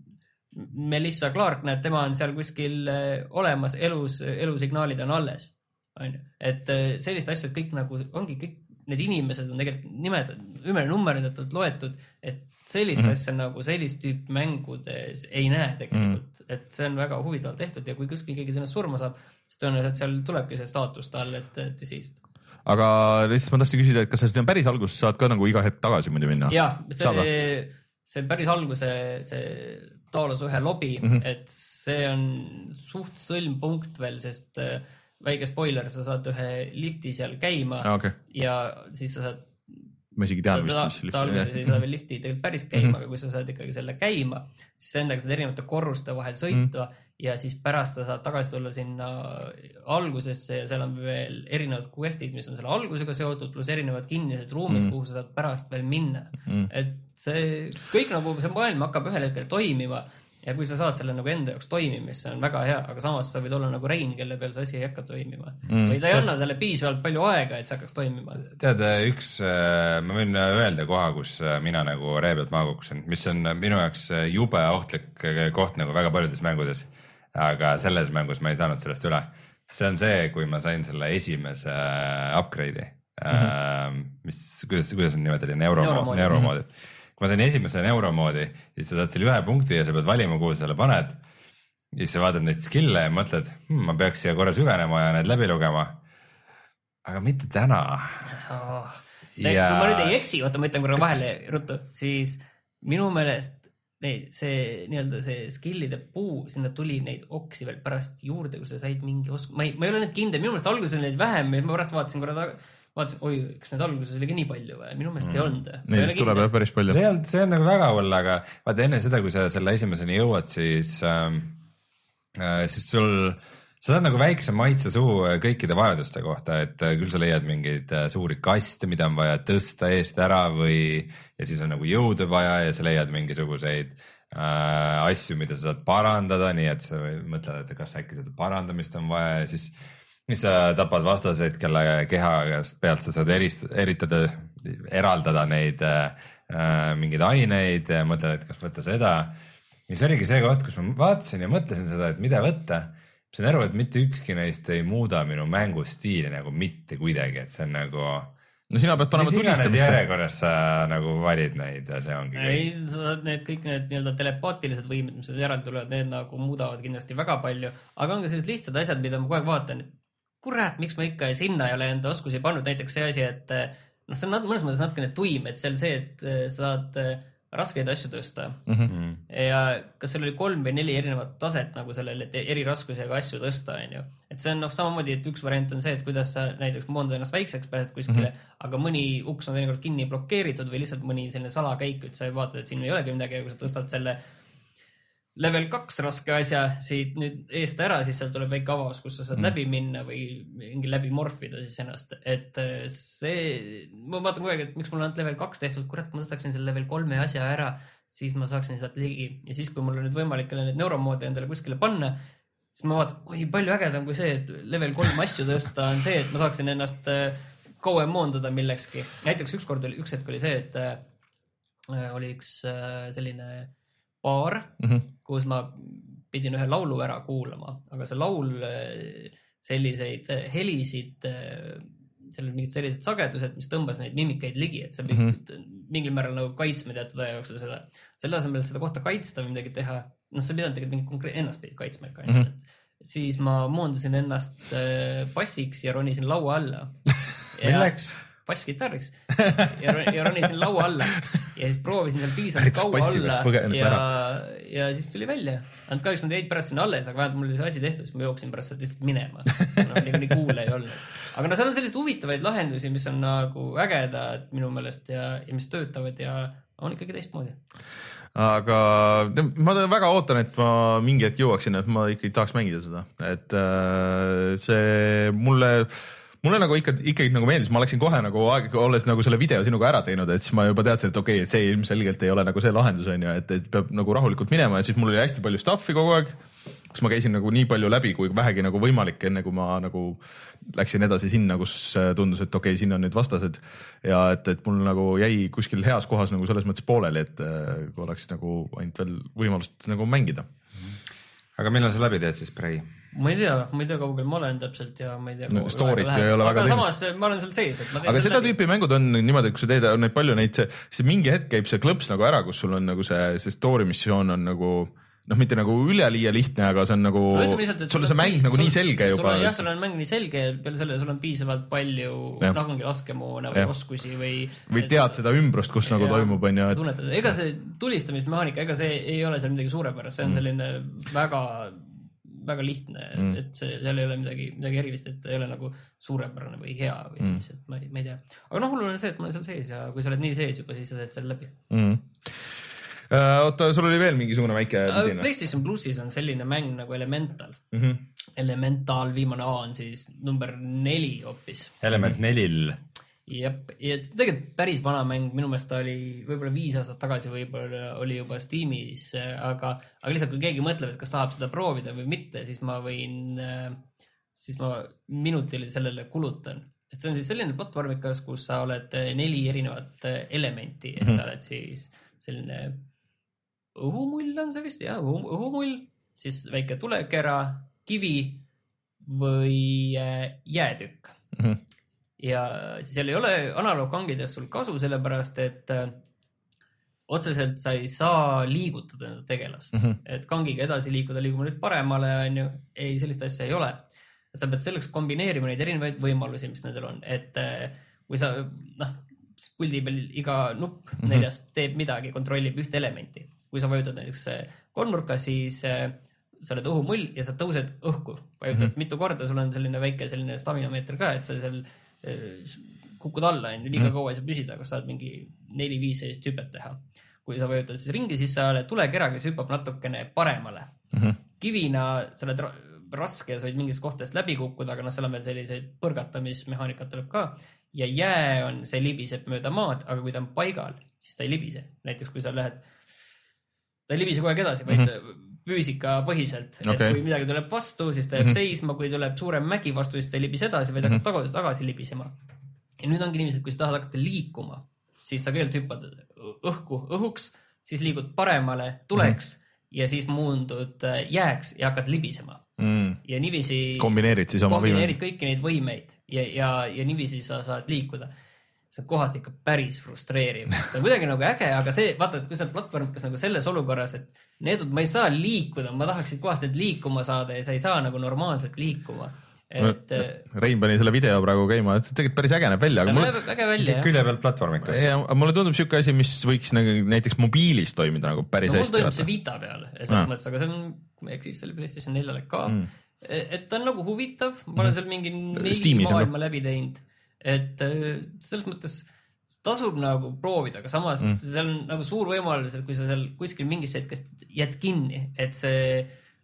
Melissa Clark, näed, tema on seal kuskil olemas, elus, elusignaalid on alles. On ju. Et sellist asju, et kõik nagu ongi kõik need inimesed on tegelikult nimed, ümber nummerdatud, loetud, et sellist mm -hmm. asja nagu sellist tüüp mängudes ei näe tegelikult, mm -hmm. et see on väga huvitavalt tehtud ja kui kuskil keegi tõenäoliselt surma saab, siis tõenäoliselt seal tulebki see staatus tal, et, et siis. Aga lihtsalt ma tahtsin küsida, et kas sa päris alguses saad ka nagu iga hetk tagasi muidu minna? Jah, see, see päris alguse, see taalus ühe lobi, mm -hmm. et see on suht sõlmpunkt veel, sest väike spoiler, sa saad ühe lifti seal käima ah, okay. ja siis sa saad ma isegi tean, mis ta, ta, ta alguses ei saa veel lifti tegelikult päris käima, mm -hmm. aga kui sa saad ikkagi selle käima, siis endaga saad erinevate korruste vahel sõitva mm -hmm. ja siis pärast sa saad tagasi tulla sinna algusesse ja seal on veel erinevad questid, mis on selle algusega seotud, pluss erinevad kinnised ruumid, mm -hmm. kuhu sa saad pärast veel minna. Mm -hmm. et see kõik nagu, see maailm hakkab ühel hetkel toimima ja kui sa saad selle nagu enda jaoks toimima, see on väga hea, aga samas sa võid olla nagu Rein, kelle peal see asi ei hakka toimima. Mm. Või ta ei anna talle piisavalt palju aega, et see hakkaks toimima. Tead, üks, ma võin öelda koha, kus mina nagu ree pealt maa kukkusin, mis on minu jaoks jube ohtlik koht nagu väga paljudes mängudes, aga selles mängus ma ei saanud sellest üle. See on see, kui ma sain selle esimese upgrade'i, mm-hmm. mis, kuidas, kuidas on nimetati, neuromoodi. neuromoodi. Kui ma sain esimese neuromoodi, siis sa saad selle ühe punkti ja sa pead valima, kuhu selle paned. Ja siis sa vaatad neid skill'e ja mõtled, hmm, ma peaks siia korra süvenema ja need läbi lugema. Aga mitte täna. Oh. Ja... Kui ma nüüd ei eksi, oota, ma ütlen korra vahele ruttu, siis minu meelest neid, see nii-öelda see skill'ide puu, sinna tuli neid oksi veel pärast juurde, kui sa said mingi osk... Ma ei, ma ei ole need kindel, minu meelest alguses oli neid vähem, ma pärast vaatasin korra taga... vaatasin, oi, kas need alguses oli ka nii palju või? Minu meelest mm. ei olnud. Neist tuleb jah päris palju. See on, see on nagu väga hull, aga vaata enne seda, kui sa selle esimeseni jõuad, siis, äh, siis sul, sa saad nagu väikse maitse suhu kõikide vajaduste kohta, et küll sa leiad mingeid suuri kaste, mida on vaja tõsta eest ära või, ja siis on nagu jõudu vaja ja sa leiad mingisuguseid äh, asju, mida sa saad parandada, nii et sa mõtled, et kas äkki seda parandamist on vaja ja siis mis sa tapad vastaseid, kelle keha pealt sa saad erist, eritada, eraldada neid äh, mingeid aineid ja mõtled, et kas võtta seda. Ja see oligi see koht, kus ma vaatasin ja mõtlesin seda, et mida võtta. Ma sain aru, et mitte ükski neist ei muuda minu mängustiili nagu mitte kuidagi, et see on nagu... No sina pead panema tulistamisse. Järjekorras sa nagu valid neid ja see ongi kõik. Ei, sa, need kõik need nii-öelda telepaatilised võimed, mis järel tulevad, need nagu muudavad kindlasti väga palju, aga on ka sellised lihtsad asjad, mida ma kogu aeg vaatan, kurat, miks ma ikka sinna ei ole enda oskusi pannud, näiteks see asi, et noh, see on mõnes mõttes natukene tuim, et seal see, et saad raskeid asju tõsta mm -hmm. ja kas seal oli kolm või neli erinevat taset nagu sellele eri raskusega asju tõsta, on ju. Et see on noh, samamoodi, et üks variant on see, et kuidas sa näiteks moondad ennast väikseks, pääsed kuskile, mm -hmm. aga mõni uks on teinekord kinni blokeeritud või lihtsalt mõni selline salakäik, et sa vaatad, et siin ei olegi midagi, kui sa tõstad selle level kaks raske asja siit nüüd eest ära, siis seal tuleb väike avas, kus sa saad mm. läbi minna või mingi läbi morfida siis ennast. Et see, ma vaatan kogu aeg, et miks mul on level kaks tehtud, kurat, kui ma tõstaksin selle level kolme asja ära, siis ma saaksin sealt ligi. Ja siis, kui mul on nüüd võimalik need neuromoodi endale kuskile panna, siis ma vaatan, kui palju ägedam kui see, et level kolm asju tõsta on see, et ma saaksin ennast kauem moondada millekski. Näiteks üks kord oli, üks hetk oli see, et äh, oli üks äh, selline baar, mm-hmm. kus ma pidin ühe laulu ära kuulama, aga see laul äh, selliseid helisid äh, seal on mingid sellised sagedused, mis tõmbas neid mimikeid ligi, et sa mm-hmm. mingil määral nagu kaitsma teatud aja jooksul seda. Selle asemel seda kohta kaitsta või midagi teha, noh, sa pidanud tegelikult mingi konkreet ennast pidid kaitsma ikka. Mm-hmm. Siis ma moondasin ennast bassiks ja ronisin laua alla. Milleks? Basskitarriks. Ja, ja ronisin laua alla. Ja siis proovisin seal piisavalt kaua olla. Ja, ja siis tuli välja. Ant kahjuks nad jäid pärast sinna alles, aga vähemalt mul oli see asi tehtud, siis ma jooksin pärast seda lihtsalt minema. No, nii, nii kuule ei olnud. Aga no seal on sellised huvitavaid lahendusi, mis on nagu ägedad minu meelest ja, ja mis töötavad ja on ikkagi teistmoodi. Aga ma väga ootan, et ma mingi hetk jõuaksin, et ma ikkagi tahaks mängida seda. Et see mulle... Mulle nagu ikka, ikkagi nagu meeldis, ma läksin kohe nagu aeg, olles nagu selle video sinuga ära teinud, et siis ma juba teadsin, et okei, okay, et see ilmselgelt ei ole nagu see lahendus on ju, et, et peab nagu rahulikult minema ja siis mul oli hästi palju stuffi kogu aeg, kus ma käisin nagu nii palju läbi, kui vähegi nagu võimalik, enne kui ma nagu läksin edasi sinna, kus tundus, et okei, okay, siin on nüüd vastased ja et, et mul nagu jäi kuskil heas kohas nagu selles mõttes pooleli, et kui oleks nagu ainult veel võimalust nagu mängida. Aga millal sa läbi teed siis Prei? Ma ei tea, ma ei tea kaugel ma olen täpselt ja ma ei tea. No, story't ei ole aga väga samas teinud. Ma olen seal sees. Et ma aga seda läbi. Tüüpi mängud on niimoodi, et kui sa teed, on neid palju neid, see, see mingi hetk käib see klõps nagu ära, kus sul on nagu see, see story missioon on nagu, noh, mitte nagu üleliia lihtne, aga see on nagu, no, lihtsalt, sul on see mäng nagu sul, nii selge juba. Sul on, jah, sul on mäng nii selge ja peale selle sul on piisavalt palju nagungi laskemoona või oskusi või... Või tead seda ümbrust, kus ja, nagu toimub. On, ja, et... tunnetada. Ega see tulistamismehaanika, ega see ei ole seal midagi suurepärast, see on selline väga... väga lihtne, mm. et see, seal ei ole midagi, midagi erilist, et ei ole nagu suurepärane või hea või mm. mis, et ma ei, ma ei tea. Aga noh, mul on see, et ma olen seal sees ja kui sa oled nii sees juba, siis sa teed seal läbi. Mm. Uh, oota, sul oli veel mingisugune väike uh, PlayStation Plusis on selline mäng nagu Elemental. Mm-hmm. Elemental viimane A on siis number neli hoopis. Element nelil. Jep, ja tegelikult päris vana mäng, minu meelest ta oli võib-olla viis aastat tagasi, võib-olla oli juba Steamis, aga, aga lihtsalt kui keegi mõtleb, et kas tahab seda proovida või mitte, siis ma võin, siis ma minutil sellele kulutan. Et see on siis selline platvormikas, kus sa oled neli erinevat elementi, et sa oled siis selline õhumull on see vist, jah, õhumull, siis väike tulekera, kivi või jäätükk. Mhm. Ja siis seal ei ole analoogkangidest sul kasu, sellepärast, et äh, otseselt sa ei saa liigutada enda tegelast. Mm-hmm. Et kangiga edasi liikuda, liiguma nüüd paremale, on ju, ei, sellist asja ei ole. Sa pead selleks kombineerima neid erinevaid võimalusi, mis nendel on. Et äh, kui sa, noh, puldi peal iga nupp mm-hmm. neljast teeb midagi, kontrollib üht elementi. Kui sa vajutad näiteks kolmnurka, siis äh, sa oled õhumull ja sa tõused õhku. Vajutad mm-hmm. mitu korda, sul on selline väike selline staminameeter ka, et sa seal kukud alla, liiga kaua ei saa püsida, kas saad mingi neli viis sellist hüpet teha. Kui sa vajutad siis ringi, siis sa oled tulekera, kes hüppab natukene paremale. Mm-hmm. Kivina sa oled raske ja sa võid mingist kohtast läbi kukkuda, aga noh, seal on veel selliseid põrgatamismehaanikat tuleb ka. Ja jää on, see libiseb mööda maad, aga kui ta on paigal, siis ta ei libise. Näiteks kui sa lähed, ta ei libise kogu aeg edasi, vaid mm-hmm. füüsika põhiselt, et okay. kui midagi tuleb vastu, siis ta jääb mm-hmm. seisma, kui tuleb suurem mägi vastu, siis ta ei libise edasi, vaid hakkab mm-hmm. tagasi, tagasi libisema. Ja nüüd ongi niiviisi, et kui sa tahad hakata liikuma, siis sa kõigepealt hüppad õhku, õhuks, siis liigud paremale tuleks mm-hmm. ja siis muundud jääks ja hakkad libisema. Mm. Ja niiviisi kombineerid siis oma kombineerid võimeid. Kõiki neid võimeid ja, ja, ja niiviisi sa saad liikuda. See on kohati ikka päris frustreeriv. Ta on kuidagi nagu äge, aga see, vaata, et kui sa platvorm, kas nagu selles olukorras, et needud, ma ei saa liikuda, ma tahaksid kohast need liikuma saada ja sa ei saa nagu normaalselt liikuma. Et, Rein pani selle video praegu käima, et tegelikult päris äge näeb välja. Ta näeb äge välja, jah. Külje peal platvormikas. Ja, mulle tundub siuke asi, mis võiks nagu, näiteks mobiilis toimida nagu päris no, hästi. No mul toimub see Vita peal, et ah. mõttes, aga see on, eks siis selle PlayStation neljale ka. Mm. Et ta on nagu huvitav, ma olen seal mingi neli maailma läbi teinud. Et selles mõttes tasub nagu proovida, aga samas mm. seal on nagu suur võimalus, et kui sa seal kuskil mingist hetkest jääd kinni, et see,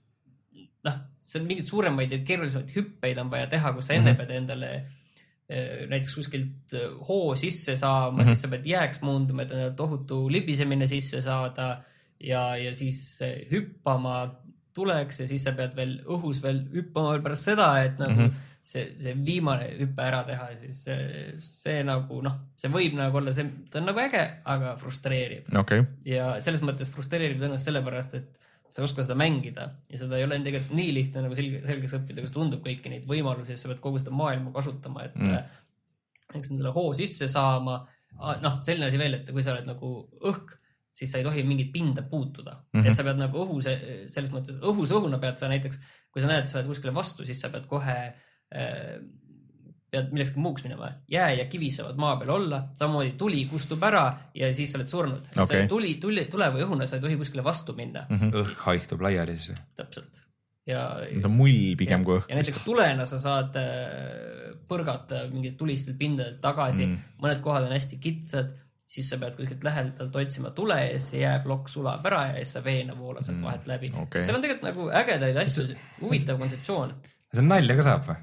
noh, see on mingid suuremaid ja keerulisemaid hüppeid on vaja teha, kus sa enne mm-hmm. pead endale näiteks kuskilt hoo sisse saama, mm-hmm. siis sa pead jääks muunduma, et endale tohutu libisemine sisse saada ja, ja siis hüppama tuleks ja siis sa pead veel õhus veel hüppama veel pärast seda, et nagu mm-hmm. see, see viimane hüppe ära teha, siis see, see nagu noh, see võib nagu olla, see ta on nagu äge, aga frustreerib. Okay. Ja selles mõttes frustreerib tõenäoliselt sellepärast, et sa oskad seda mängida ja seda ei ole tegelikult nii lihtne nagu selge, selgeks õppida, kus tundub kõiki neid võimalusi, sa pead kogu seda maailma kasutama, et mm. eks nendele hoo sisse saama. Noh, selline asi veel, et kui sa oled nagu õhk, siis sa ei tohi mingit pinda puutuda. Mm-hmm. Et sa pead nagu õhu, selles mõttes õhus õhuna pead sa näiteks, kui sa näed, et sa oled kuskile vastu, siis sa pead kohe äh, pead millekski muuks minema. Jää ja kivi saavad maa peal olla, samamoodi tuli kustub ära ja siis sa oled surnud. Okay. Tuli, tuli, tule või õhuna sa ei tohi kuskile vastu minna. Mm-hmm. Õhk haihtub laiali siis. Täpselt. Ja, ta on mull pigem ja, kui õhk. Ja näiteks tulena sa saad põrgata mingid tulistelt pindadelt tagasi. Mm. Mõned kohad on hästi kitsad, siis sa pead kuskilt lähedalt otsima tule ja see jääblokk sulab ära ja siis sa veena voolad sealt vahet läbi. Okay. Seal on tegelikult nagu ägedaid asju, huvitav kontseptsioon. See on nalja ka saab või?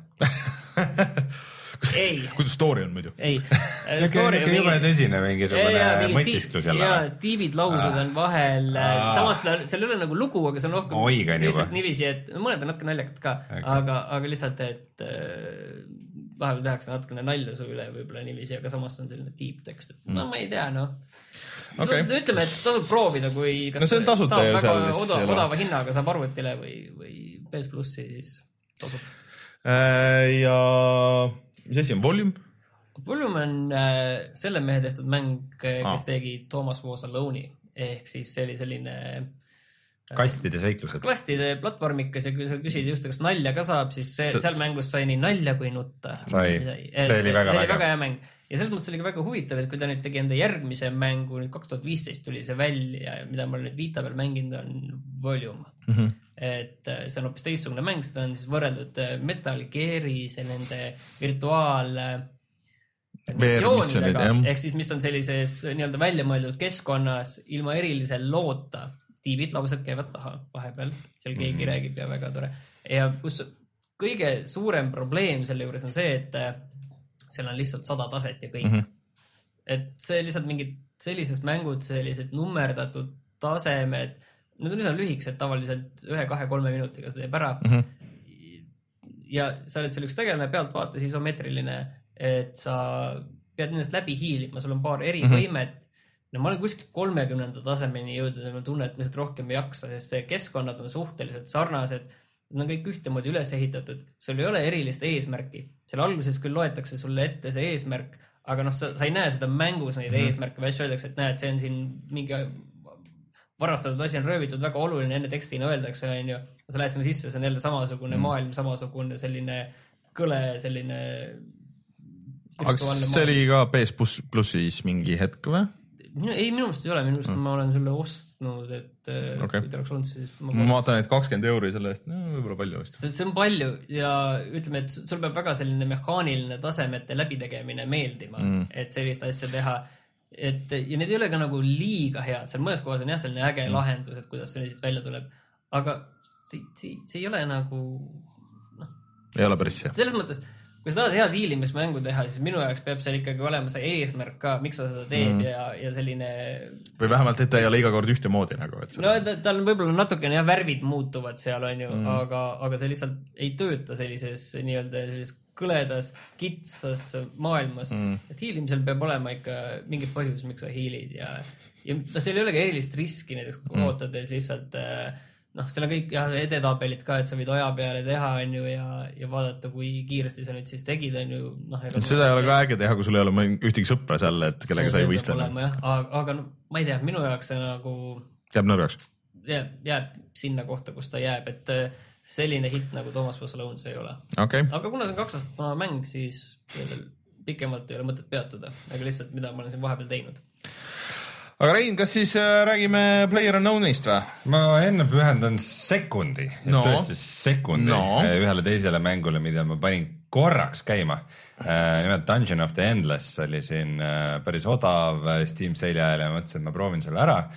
Ei. Kuidas story on muidu? Ei. Story on jube tõsine mingisugune mõtisklus jälle. Ja tiibid lausud on vahel. Samas seal ei ole nagu lugu, aga see on rohkem Oigan lihtsalt niiviisi, et mõned on natuke naljakad ka, okay. aga, aga lihtsalt, et vahepeal tehakse natukene nalja su üle võib-olla niiviisi, aga samas on selline deep tekst. No ma ei tea, noh. Okay. Ütleme, et tasub proovida, kui kas no saab väga seal, oda, odava hinnaga saab arvutile või, või P S Plussi, siis tasub. Ja mis asi on Volume? Volume on äh, selle mehe tehtud mäng, kes ah. tegi Thomas Was Alone'i, ehk siis see oli selline äh, kastide seiklused. Kastide platvormikas ja kui sa küsid just, kas nalja ka saab, siis see, seal mängus sai nii nalja kui nutta. Sai, see oli väga, väga, väga hea mäng. Ja selles mõttes oli ka väga huvitav, et kui ta nüüd tegi enda järgmise mängu, nüüd kaks tuhat viisteist tuli see välja, mida ma olen nüüd Vita peal mänginud, on Volume. Mm-hmm. Et see on hoopis teistsugune mäng, seda on siis võrreldud Metal Gear'i, see nende virtuaal missioonidega, ehk siis mis on sellises nii-öelda välja mõeldud keskkonnas ilma erilisel loota. Tiibid laused käivad taha vahepeal, seal keegi mm-hmm. räägib ja väga tore. Ja kus kõige suurem probleem selle juures on see, et seal on lihtsalt sada taset ja kõik. Mm-hmm. Et see lihtsalt mingid sellised mängud, sellised nummerdatud tasemed, need on üsna lühikesed tavaliselt ühe, kahe, kolme minutiga seda teeb ära. Mm-hmm. Ja sa oled seal üks tegelane pealtvaates isomeetriline, et sa pead nendest läbi hiilima, sul on paar eri mm-hmm. võimet. No ma olen kuskil kolmekümnenda tasemeni jõudnud ja ma tunnen, et ma lihtsalt rohkem ei jaksa, sest keskkonnad on suhteliselt sarnased. Nad on kõik ühtemoodi üles ehitatud. Sul ei ole erilist eesmärki. Seal alguses küll loetakse sulle ette see eesmärk, aga noh, sa, sa ei näe seda mängus neid mm-hmm. eesmärke, või asja öeldakse, et näed, see on siin mingi varastatud asi on röövitud, väga oluline enne tekstina öeldakse, on ju. Sa lähed sinna sisse, see on jälle samasugune mm. maailm, samasugune selline kõle, selline aga see oli ka P S Plussis mingi hetk või? Ei, minu mõttes ei ole, minu mõttes mm. ma olen sulle ostnud, et okay. kui ta oleks olnud, siis ma, ma vaatan, et kakskümmend euri selle eest, no, võib-olla palju vist. See, see on palju ja ütleme, et sul peab väga selline mehaaniline tasemete läbitegemine meeldima, mm. et sellist asja teha. Et, ja need ei ole ka nagu liiga head, seal mõnes kohas on jah selline äge mm. lahendus, et kuidas see nüüd välja tuleb, aga see, see, see ei ole nagu noh, ei ole päris see. Selles mõttes, kui sa tahad head hiilimismängu teha, siis minu jaoks peab seal ikkagi olema see eesmärk ka, miks sa seda teed mm. ja, ja selline või vähemalt, et ta ei ole iga kord ühte moodi nagu et no ta, tal võib-olla natukene jah, värvid muutuvad seal on ju mm. aga, aga see lihtsalt ei tööta sellises nii-öelda sellises kõledas, kitsas maailmas, mm. et hiilimisel peab olema ikka mingi põhjus, miks sa hiilid ja, ja seal ei ole ka erilist riski näiteks mm. ootades lihtsalt noh, seal on kõik jah, edetabelit ka, et sa võid aja peale teha on ju, ja, ja vaadata, kui kiiresti sa nüüd siis tegid on ju noh, seda ei ole ka äge teha, kui sul ei ole ühtegi sõpra seal, et kellega sa ei võistle aga, aga no, ma ei tea, minu jaoks see nagu jääb nõrgaks jääb, jääb sinna kohta, kus ta jääb, et selline hit nagu Thomas Was Alone see ei ole. Okay. Aga kuna see on kaks aastat vana mäng, siis pikemalt ei ole mõtet peatuda, aga lihtsalt mida ma olen siin vahepeal teinud. Aga Rein, kas siis räägime PlayerUnknown'ist või? Ma enne pühendan sekundi, no. tõesti sekundi no. ühele teisele mängule, mida ma panin korraks käima. Nimelt Dungeon of the Endless oli siin päris odav Steam sale'i ajal ja mõtlesin, et ma proovin selle ära.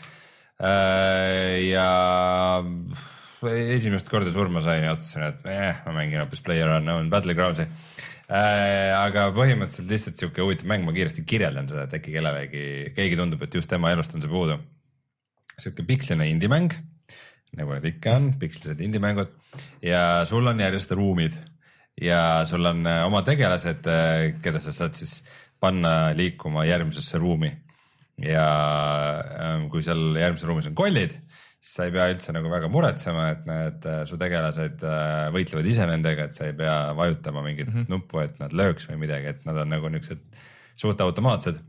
Ja esimest korda surma sain ja otsusin, et eh, ma mängin hoopis PlayerUnknown Battlegroundsi. Äh, aga põhimõtteliselt lihtsalt siuke huvitav mäng, ma kiiresti kirjeldan seda, et äkki kellelegi, keegi tundub, et just tema elust on see puudu. Siuke piksline indie-mäng, nagu need ikka on, pikslised indie-mängud ja sul on järjest ruumid ja sul on oma tegelased, keda sa saad siis panna liikuma järgmisesse ruumi ja kui seal järgmises ruumis on kollid, siis sa ei pea üldse nagu väga muretsema, et need su tegelased võitlevad ise nendega, et sa ei pea vajutama mingit mm -hmm. nuppu, et nad lööks või midagi, et nad on nagu niisugused suht automaatsed.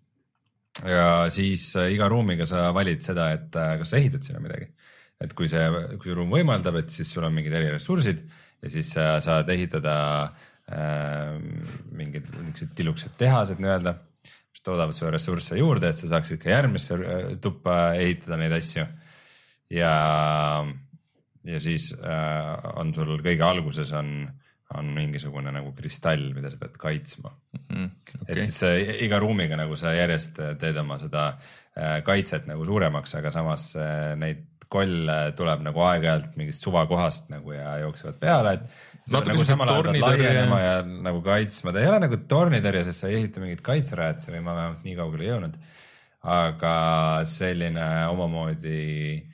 Ja siis iga ruumiga sa valid seda, et kas sa ehitad sinna midagi. Et kui see, kui see ruum võimaldab, et siis sul on mingid eriressursid ja siis sa saad ehitada äh, mingid tiluksed tehased nii-öelda, mis toodavad sulle ressursse juurde, et sa saaksid ka järgmisse tuppa ehitada neid asju. Ja, ja siis äh, on sul kõige alguses on, on mingisugune nagu kristall, mida sa pead kaitsma. Mm, okay. Et siis äh, iga ruumiga nagu sa järjest teed oma seda äh, kaitset nagu suuremaks, aga samas äh, neid kolle tuleb nagu aeg-ajalt mingist suvakohast nagu ja jooksevad peale, et natuke nagu samal ajal laienema ja nagu kaitsma. Ta ei ole nagu tornitõrje, sest sa ei ehita mingit kaitserajatse või ma vähemalt nii kaugele jõudnud. Aga selline omamoodi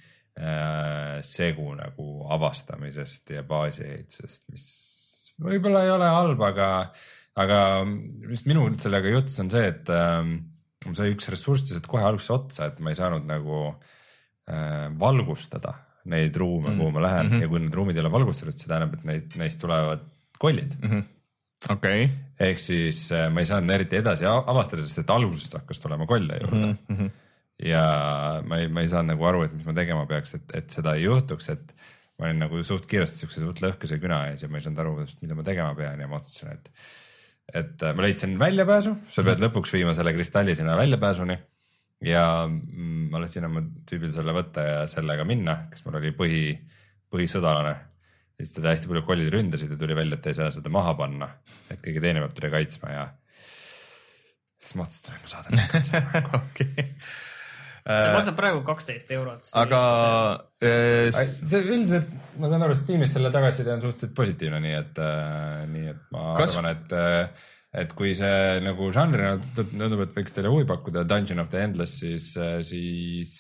äh, segu nagu avastamisest ja baasiehitusest, mis võib-olla ei ole halb, aga, aga mis minul sellega jutus on see, et äh, sai üks ressurss lihtsalt kohe alguses otsa, et ma ei saanud nagu valgustada neid ruume, kuhu ma lähen mm -hmm. ja kui need ruumid ei ole valgustatud, see tähendab, et neid, neist tulevad kollid. Mm -hmm. Okay. Ehk siis ma ei saanud eriti edasi avastada, sest et algusest hakkas tulema kolle juurde mm. -hmm. Ja ma ei, ma ei saanud nagu aru, et mis ma tegema peaks, et, et seda ei juhtuks, et ma olin nagu suht kiiresti siukse suht lõhkese küna ees ja ma ei saanud aru, mida ma tegema pean ja ma otsustasin, et, et ma leidsin väljapääsu, sa pead mm -hmm. lõpuks viima selle kristalli sinna väljapääsuni. Ja ma lasin oma tüübil selle võtta ja sellega minna, kes mul oli põhi, põhisõdalane. Ja siis teda hästi palju kollid ründasid ja tuli välja, et ei saa seda maha panna, et kõige teine peab teda kaitsma ja siis ma otsustan, et ma saadan neid kaitsma. Okay. See maksab praegu kaksteist eurot. Aga äh, see üldiselt, ma saan aru, et Steamis selle tagasiside on suhteliselt positiivne, nii et, äh, nii et ma Kas... arvan, et äh, et kui see nagu žanrina tundub, et võiks teile huvi pakkuda Dungeon of the Endless, siis, siis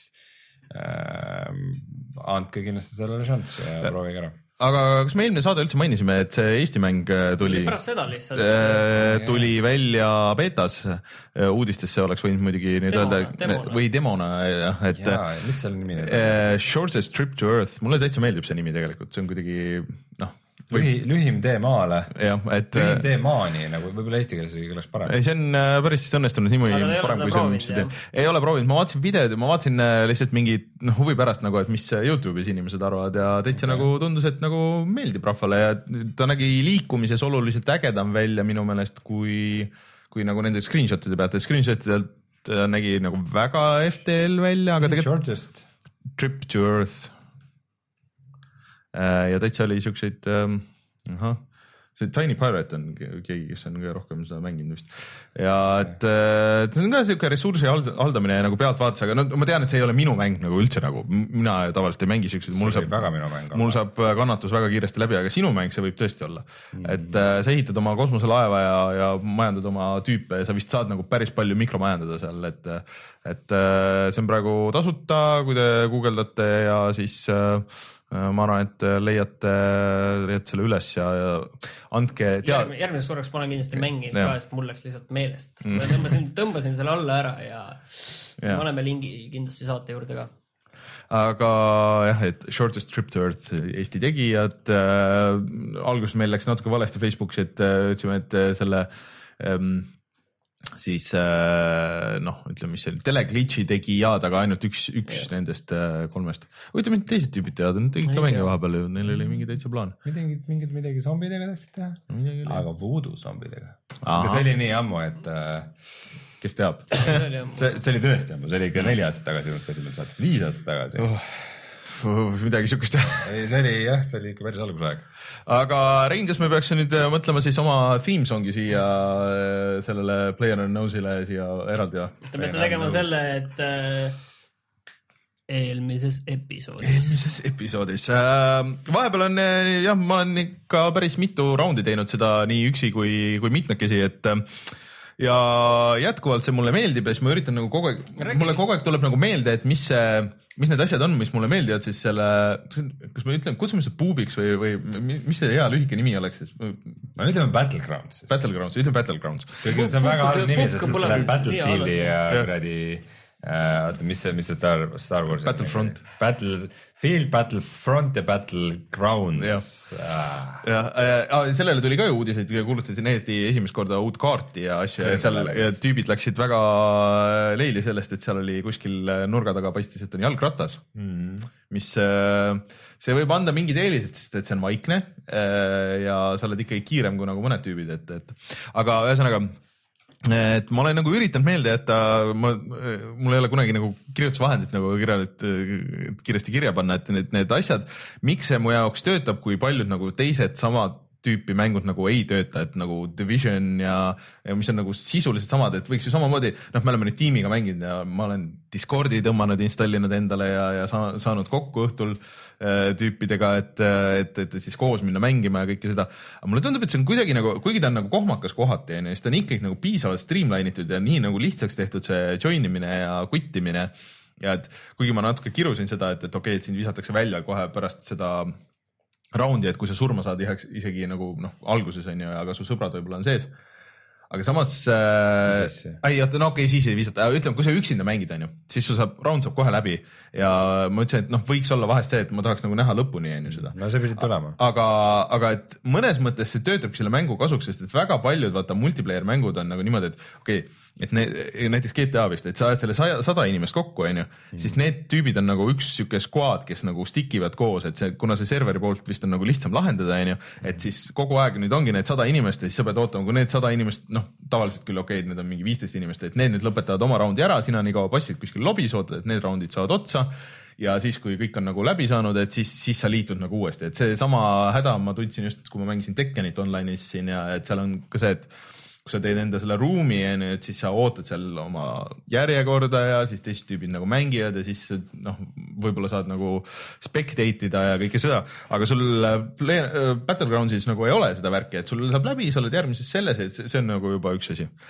äh, andke kindlasti sellele šanssi ja, ja proovige ära. Aga kas me eelmine saade üldse mainisime, et see Eesti mäng tuli, lihtsalt, tuli välja beetas, uudistesse oleks võinud muidugi nüüd demona, öelda demona. või demona, jah, et Jaa, mis seal nimi uh, Shortest Trip to Earth, mulle täitsa meeldib see nimi tegelikult, see on kuidagi noh, Lühi, lühim tee maale. Jah, et lühim tee maani, nagu võib-olla eesti keeles ei oleks parem. Ei, see on päris õnnestunud niimoodi parem, kui see on. Ei ole proovinud, ma vaatasin videod ja ma vaatasin lihtsalt mingi no, huvi pärast nagu, et mis YouTube'is inimesed arvavad ja täitsa okay. nagu tundus, et nagu meeldib rahvale ja ta nägi liikumises oluliselt ägedam välja minu meelest, kui, kui nagu nende screenshotide pealt. Screenshotidelt nägi nagu väga F T L välja, aga tegelikult Shortest Trip to Earth. Ja täitsa oli siukseid ähm, aha, see Tiny Pirate on keegi, kes on kõige rohkem seda mänginud vist. Ja et äh, see on ka siuke ressursi haldamine nagu pealt vaates, aga no ma tean, et see ei ole minu mäng nagu üldse nagu, mina tavaliselt ei mängi siukseid, mul saab, mul saab kannatus väga kiiresti läbi, aga sinu mäng see võib tõesti olla. Mm. Et äh, sa ehitad oma kosmoselaeva ja, ja majandad oma tüüpe ja sa vist saad nagu päris palju mikromajandada seal, et, et äh, see on praegu tasuta, kui te guugeldate ja siis äh, ma arvan, et leiate, leiate selle üles ja, ja andke tea... Järg, järgmiseks korraks ma olen kindlasti mänginud ka, sest mul läks lihtsalt meelest. Ma tõmbasin, tõmbasin selle alla ära ja, ja. ma oleme lingi kindlasti saate juurde ka. Aga jah, et Shortest Trip to Earth Eesti tegijad äh, alguses meil läks natuke valesti Facebookis, et äh, ütlesime, et äh, selle ähm, siis noh, ütleme, mis see teleglitchi tegi jaad, aga ainult üks, üks yeah. nendest kolmest. Võite mitte teised tüübid teada, nad tegid ka mängi vahepeal ju, neil oli mingi täitsa plaan. Midagi, mingid midagi zombidega tahtsid teha, aga voodoo zombidega. Aga see oli nii ammu, et kes teab? see, see oli tõesti ammu, see oli ikka neli aastat tagasi, viis aastat tagasi. Oh. Midagi siukest teha. See oli jah, see oli ikka päris algusaeg. Aga Rein, kas me peaks nüüd mõtlema siis oma theme songi siia sellele PlayerUnknown'sile siia eraldi? Te peate tegema selle, et äh, eelmises episoodis. Eelmises episoodis. Äh, vahepeal on, jah, ma olen ikka päris mitu raundi teinud seda nii üksi kui, kui mitmekesi, et ja jätkuvalt see mulle meeldib ja siis ma üritan nagu kogu aeg, mulle kogu aeg tuleb nagu meelde, et mis see, mis need asjad on, mis mulle meeldivad siis selle, kas ma ütlen, kutsume see puubiks või, või mis see hea lühike nimi oleks siis? no ütleme Battlegrounds. Battlegrounds, ütleme Battlegrounds. see on väga halb nimi, sest see läheb Battlefieldi ja kuradi oota, mis see, mis see Star, Star Wars Battlefront. Battlefield, Battlefront ja Battlegrounds. jah, ja, äh, sellele tuli ka ju uudiseid, kuulutasid neeti esimest korda uut kaarti ja asju ja seal ja tüübid läksid väga leili sellest, et seal oli kuskil nurga taga paistis, et on jalgratas, mm. mis see võib anda mingid eelised, sest et see on vaikne ja sa oled ikkagi kiirem kui nagu mõned tüübid, et, et aga ühesõnaga et ma olen nagu üritanud meelde jätta, ma, mul ei ole kunagi nagu kirjutusvahendit nagu kirjalt, kiiresti kirja panna, et need, need asjad, miks see mu jaoks töötab, kui paljud nagu teised samad tüüpi mängud nagu ei tööta, et nagu Division ja, ja mis on nagu sisuliselt samad, et võiks ju samamoodi, noh, me oleme nüüd tiimiga mänginud ja ma olen Discordi tõmmanud, installinud endale ja, ja sa, saanud kokku õhtul äh, tüüpidega, et, et, et siis koos minna mängima ja kõike seda. Aga mulle tundub, et see on kuidagi nagu, kuigi ta on nagu kohmakas kohati, siis ta on ikkagi nagu piisavalt streamline itud ja nii nagu lihtsaks tehtud see join imine ja kuttimine. Ja et kuigi ma natuke kirusin seda, et, et okei, okay, et sind visatakse välja kohe pärast seda raundi, et kui sa surma saad isegi nagu noh, alguses on ju, aga su sõbrad võib-olla on sees. Aga samas äh, ei, no okei, okay, siis ei visata, ütleme, kui sa üksinda mängid, on ju, siis su saab, raund saab kohe läbi ja ma ütlesin, et noh, võiks olla vahest see, et ma tahaks nagu näha lõpuni, on ju seda. No see pidid tulema. Aga, aga et mõnes mõttes see töötabki selle mängu kasuks, sest et väga paljud vaata multiplayer mängud on nagu niimoodi, et okei, okay, et ne, näiteks G T A vist, et sa ajad selle sada inimest kokku, on ju, mm. siis need tüübid on nagu üks siuke squad, kes nagu stikivad koos, et see, kuna see serveri poolt vist on nagu lihtsam lahendada, on ju, et siis kogu aeg nüüd ongi need sada inimest ja siis sa pead ootama, kui need sada inimest, noh, tavaliselt küll okei, okay, need on mingi viisteist inimest, et need nüüd lõpetavad oma raundi ära, sina nii kaua passid kuskil lobis, ootad, et need raundid saavad otsa ja siis, kui kõik on nagu läbi saanud, et siis, siis sa liitud nagu uuesti, et see sama häda ma tundsin just, kui ma mängisin Tekkenit online'is siin ja et seal on ka see, et kui sa teed enda selle ruumi, et siis sa ootad seal oma järjekorda ja siis teised tüübid nagu mängivad ja siis noh, võib-olla saad nagu spectate ida ja kõike seda, aga sul play, Battlegroundsis nagu ei ole seda värki, et sul saab läbi, sa oled järgmises selles, et see on nagu juba üks asi.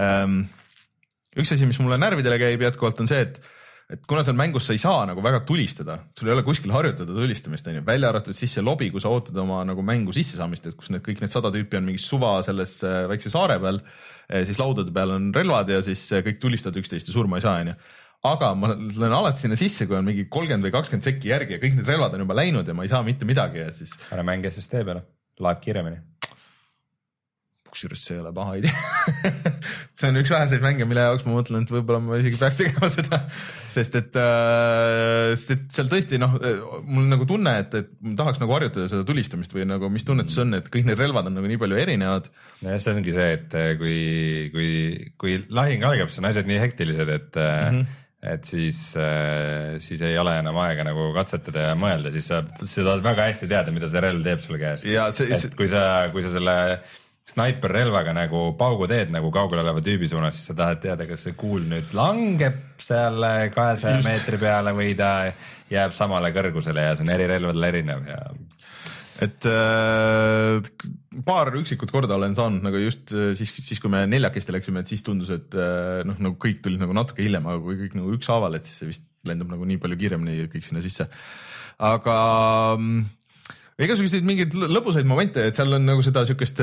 Üks asi, mis mulle närvidele käib jätkuvalt on see, et et kuna seal mängus sa ei saa nagu väga tulistada, sul ei ole kuskil harjutada tulistamist, on ju, välja arvatud siis see lobi, kui sa ootad oma nagu mängu sisse saamist, et kus need kõik need sada tüüpi on mingi suva selles väikse saare peal, siis laudade peal on relvad ja siis kõik tulistavad üksteist ja surma ei saa, on ju. Aga ma lähen alati sinna sisse, kui on mingi kolmkümmend või kakskümmend sekki järgi ja kõik need relvad on juba läinud ja ma ei saa mitte midagi ja siis ära mängi S S D peale, laeb kiiremini. Kusjuures see ei ole paha idee. See on üks väheseid mänge, mille jaoks ma mõtlen, et võib-olla ma isegi peaks tegema seda, sest et, äh, sest et seal tõesti noh, mul nagu tunne, et, et ma tahaks nagu harjutada seda tulistamist või nagu mis tunnetus on, et kõik need relvad on nagu nii palju erinevad. Ja see ongi see, et kui, kui, kui lahing algab, see on asjad nii hektilised, et mm -hmm. et siis, siis ei ole enam aega nagu katsetada ja mõelda, siis sa, sa tahad väga hästi teada, mida see relv teeb sulle käes. Et kui sa, kui sa selle snaiperrelvaga nagu paugu teed nagu kaugel oleva tüübi suunas, siis sa tahad teada, kas see kuul nüüd langeb seal kahesaja meetri peale või ta jääb samale kõrgusele ja see on eri relvadele erinev ja et äh, paar üksikut korda olen saanud nagu just siis, siis kui me neljakesti läksime, et siis tundus, et äh, noh, nagu kõik tulid nagu natuke hiljem, aga kui kõik nagu ükshaaval, et siis see vist lendab nagu nii palju kiiremini kõik sinna sisse. Aga igasuguseid mingeid lõbusaid momente, et seal on nagu seda siukest,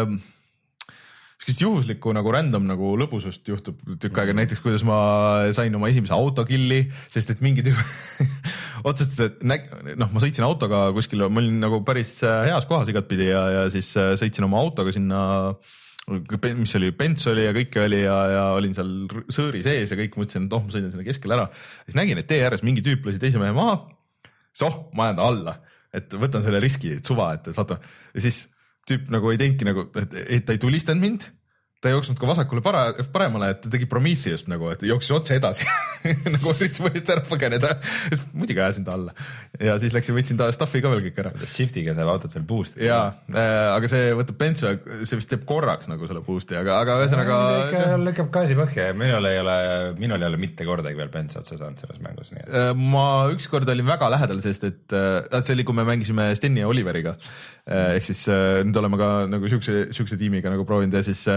siukest juhuslikku nagu random nagu lõbusust juhtub tükk aega, näiteks kuidas ma sain oma esimese autokilli, sest et mingi tüüp otsestas, et näg, noh, ma sõitsin autoga kuskil, ma olin nagu päris heas kohas igatpidi ja, ja siis sõitsin oma autoga sinna, mis oli, Bents oli ja kõike oli ja, ja olin seal sõõri sees ja kõik, mõtlesin, et oh, ma sõidan sinna keskele ära. Siis nägin, et tee ääres mingi tüüp lasi teise mehe maha, siis oh, ma ajan ta alla. Et võtan selle riski, et suva, et saata. Ja siis tüüp nagu ei teinki nagu, et, et ta ei tulistanud mind, ta ei jooksnud ka vasakule para, paremale, et ta tegi Prometheust nagu, et jooksis otse edasi nagu üritas mõjust ära põgeneda. Muidugi ajasin ta alla. Ja siis läksin, võtsin ta stuffi ka veel kõik ära. Shiftiga saab autot veel boost'i. Jaa, äh, aga see võtab bensu ja see vist teeb korraks nagu selle boost'i, aga, aga ühesõnaga ikka lükkab gaasi põhja ja minul ei ole, minul ei ole mitte kordagi veel bensu otsa saanud selles mängus. Nii et... Ma ükskord olin väga lähedal, sest et see oli, kui me mängisime Steni ja Oliveriga. Ehk siis nüüd oleme ka nagu siukse, siukse tiimiga nagu proovinud ja siis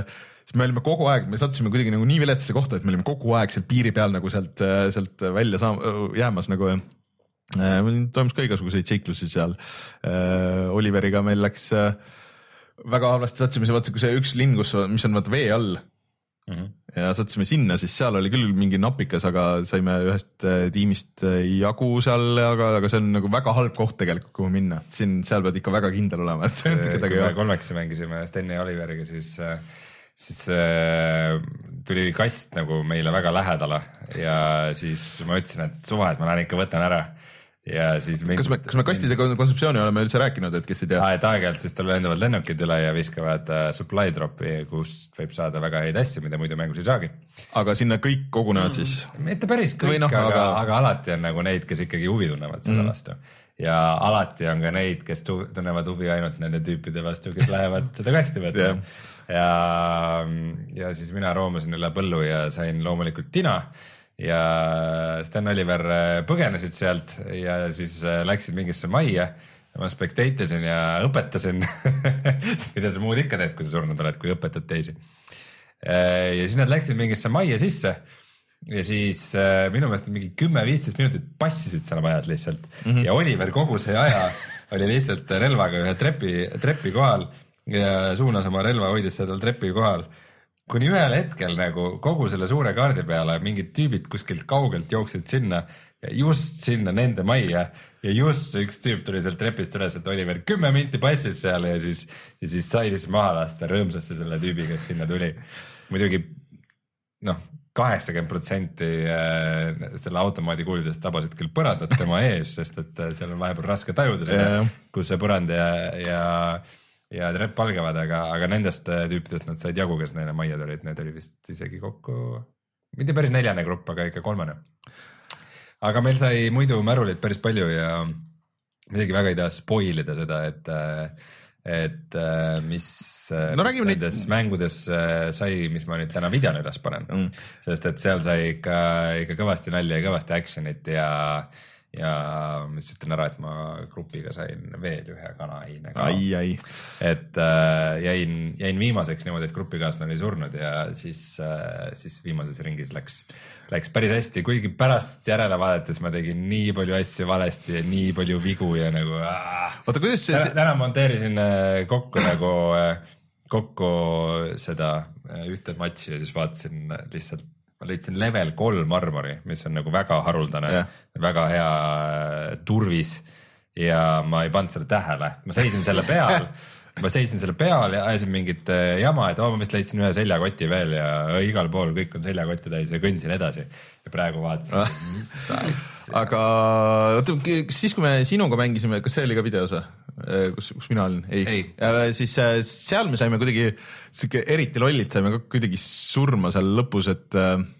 siis me olime kogu aeg, me sattusime kuidagi nagu nii viletsasse kohta, et me olime kogu aeg seal piiri peal nagu sealt, sealt välja saam, jäämas nagu ja meil toimus ka igasuguseid seiklusi seal. Oliveriga meil läks väga halvasti, sattusime see, vaata, kui see üks linn, kus, mis on vaata vee all mm-hmm. ja sattusime sinna, siis seal oli küll mingi napikas, aga saime ühest tiimist jagu seal, aga, aga see on nagu väga halb koht tegelikult, kuhu minna. Siin, seal pead ikka väga kindel olema. Et see, kui me kolmekesi mängisime Steni ja Oliveriga, siis, siis äh, tuli kast nagu meile väga lähedale ja siis ma ütlesin, et suva, et ma lähen ikka võtan ära. Ja siis kas, me, kas me kastide kontseptsiooni oleme üldse rääkinud, et kes ei tea? Et aeg-ajalt siis tal lendavad lennukid üle ja viskavad uh, supply dropi, kust võib saada väga häid asju, mida muidu mängus ei saagi. Aga sinna kõik kogunevad siis? Mitte päris kõik, no, aga, aga... aga alati on nagu neid, kes ikkagi huvi tunnevad selle mm. vastu. Ja alati on ka neid, kes tunnevad huvi ainult nende tüüpide vastu, kes lähevad seda kasti võtta. Yeah. Ja, ja siis mina roomasin üle põllu ja sain loomulikult tina. Ja Sten Oliver põgenesid sealt ja siis läksid mingisse majja ja ma spekteitasin ja õpetasin mida sa muud ikka teed, kui sa surnud oled, kui õpetad teisi. Ja siis nad läksid mingisse majja sisse ja siis minu meelest mingi kümme viisteist minutit passisid seal majas lihtsalt mm-hmm. ja Oliver kogu see aja oli lihtsalt relvaga ühe trepi, trepi kohal ja suunas oma relva, hoidis seda trepi kohal. Kuni ühel hetkel nagu kogu selle suure kaardi peale mingid tüübid kuskilt kaugelt jooksid sinna ja just sinna nende majja ja just üks tüüp tuli sealt trepist üles, et Oliver kümme minti passis seal ja siis, ja siis sai siis maha lasta rõõmsasti selle tüübi, kes sinna tuli. Muidugi noh, kaheksakümmend protsenti selle automaadi kuulidest tabasid küll põrandat tema ees, sest et seal on vahepeal raske tajuda seda, kus see põrand ja, ja ja trepp algavad, aga, aga nendest tüüpidest nad said jagu, kes neile majja tulid, need oli vist isegi kokku, mitte päris neljane grupp, aga ikka kolmane. Aga meil sai muidu märulit päris palju ja isegi väga ei taha spoilida seda, et, et mis, no, mis nendes neid... mängudes sai, mis ma nüüd täna videona üles panen, mm. sest et seal sai ikka, ikka kõvasti nalja ja kõvasti actionit ja ja mis ütlen ära, et ma grupiga sain veel ühe kanaine ka. Ai, ai. Et äh, jäin, jäin viimaseks niimoodi, et grupikaaslane oli surnud ja siis, äh, siis viimases ringis läks, läks päris hästi, kuigi pärast järele vaadates ma tegin nii palju asju valesti ja nii palju vigu ja nagu äh, Oota, kuidas see... täna, täna monteerisin kokku nagu kokku seda ühte matši ja siis vaatasin lihtsalt ma leidsin level kolm armori, mis on nagu väga haruldane yeah., väga hea turvis ja ma ei pannud selle tähele. Ma seisin selle peal, ma seisin selle peal ja ajasin mingit jama, et oh, ma vist leidsin ühe seljakoti veel ja igal pool kõik on seljakotti täis ja kõndsin edasi. Ja praegu vaatasin, ah. mis asja. Aga siis, kui me sinuga mängisime, kas see oli ka videos või? Kus, kus mina olin? Ei. Ei. Ja siis seal me saime kuidagi, eriti lollit saime ka kuidagi surma seal lõpus, et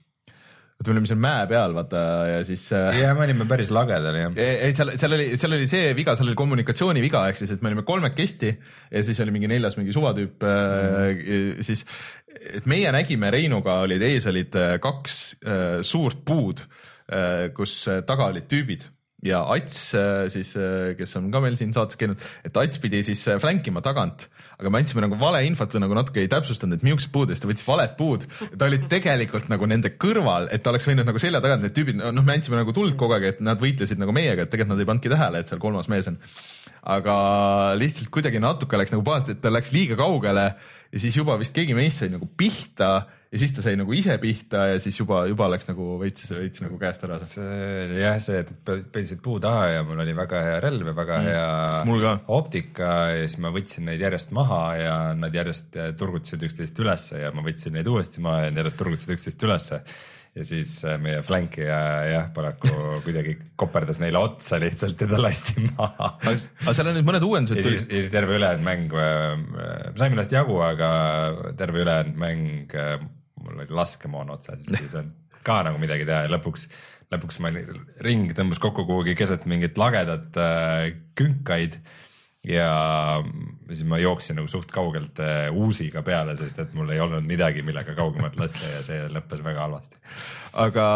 et me olime seal mäe peal, vaata, ja siis... Ja me olime päris lagedal, jah. Ei, seal, seal, oli, seal oli see viga, seal oli kommunikatsiooni viga, ehk siis, et me olime kolmekesti ja siis oli mingi neljas mingi suvatüüp, mm. siis, et meie nägime Reinuga olid, ees olid kaks äh, suurt puud, äh, kus taga olid tüübid. Ja Ats siis, kes on ka meil siin saates käinud, et Ats pidi siis flankima tagant, aga me andsime nagu vale infot või nagu natuke ei täpsustanud, et miuksed puud, ta võttis valed puud. Ta oli tegelikult nagu nende kõrval, et ta oleks võinud nagu selja tagant, need tüübid, noh, me andsime nagu tuld kogu aeg, et nad võitlesid nagu meiega, et tegelikult nad ei pannudki tähele, et seal kolmas mees on. Aga lihtsalt kuidagi natuke läks nagu pahast, et ta läks liiga kaugele ja siis juba vist keegi meist sai nagu pihta ja siis ta sai nagu ise pihta ja siis juba, juba läks nagu veits, veits nagu käest ära. See, jah, see, et peisid puu taha ja mul oli väga hea relv ja väga mm. hea optika ja siis ma võtsin neid järjest maha ja nad järjest turgutasid üksteist ülesse ja ma võtsin neid uuesti maha ja järjest turgutasid üksteist ülesse. Ja siis meie flanki ja jah, paraku kuidagi koperdas neile otsa lihtsalt ja ta lasti maha. Aga seal on nüüd mõned uuendused. Ja siis, ja siis terve ülejäänud mäng, saime ennast jagu, aga terve ülejäänud mäng, mul oli laskemoon otsa, siis on ka nagu midagi teha ja lõpuks, lõpuks ma ring tõmbus kokku kuhugi keset mingit lagedat künkaid ja siis ma jooksin nagu suht kaugelt uusiga peale, sest et mul ei olnud midagi, millega kaugemalt lasta ja see lõppes väga halvasti. Aga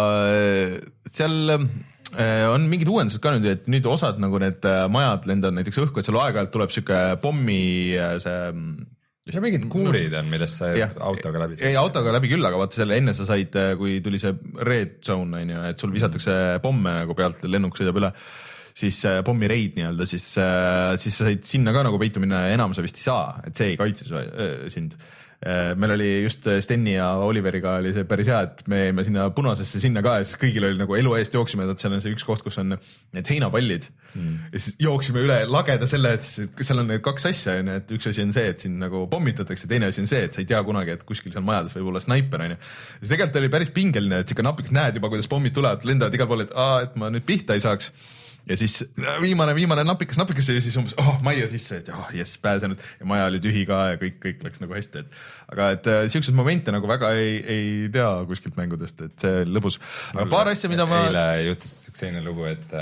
seal on mingid uuendused ka nüüd, et nüüd osad nagu need majad lendavad näiteks õhku, et seal aeg-ajalt tuleb siuke pommi see ja mingid kuurid on, millest sa ja, autoga läbi ei, autoga läbi küll, aga vaata selle enne sa said, kui tuli see red zone, on ju, et sul visatakse pomme nagu pealt, lennuk sõidab üle, siis pommireid nii-öelda, siis, siis sa said sinna ka nagu peitu minna ja enam sa vist ei saa, et see ei kaitse sind. Meil oli just Steni ja Oliveriga oli see päris hea, et me jäime sinna punasesse sinna ka ja siis kõigil oli nagu elu eest jooksime, et seal on see üks koht, kus on need heinapallid mm. ja siis jooksime üle lageda selle, et seal on need kaks asja, et üks asi on see, et siin nagu pommitatakse, teine asi on see, et sa ei tea kunagi, et kuskil seal majades võib olla snaiper, on ju. Ja tegelikult oli päris pingeline, et siuke napiks näed juba, kuidas pommid tulevad, lendavad igal pool, et, aa, et ma nüüd pihta ei saaks. Ja siis viimane, viimane napikas, napikas ja siis umbes, oh, majja sisse, et oh, jess, pääsenud ja maja oli tühi ka ja kõik, kõik läks nagu hästi. Et, aga et siuksed momente nagu väga ei, ei tea kuskilt mängudest, et see lõbus. Aga paar asja, mida ma... Eile juhtus üks selline lugu, et,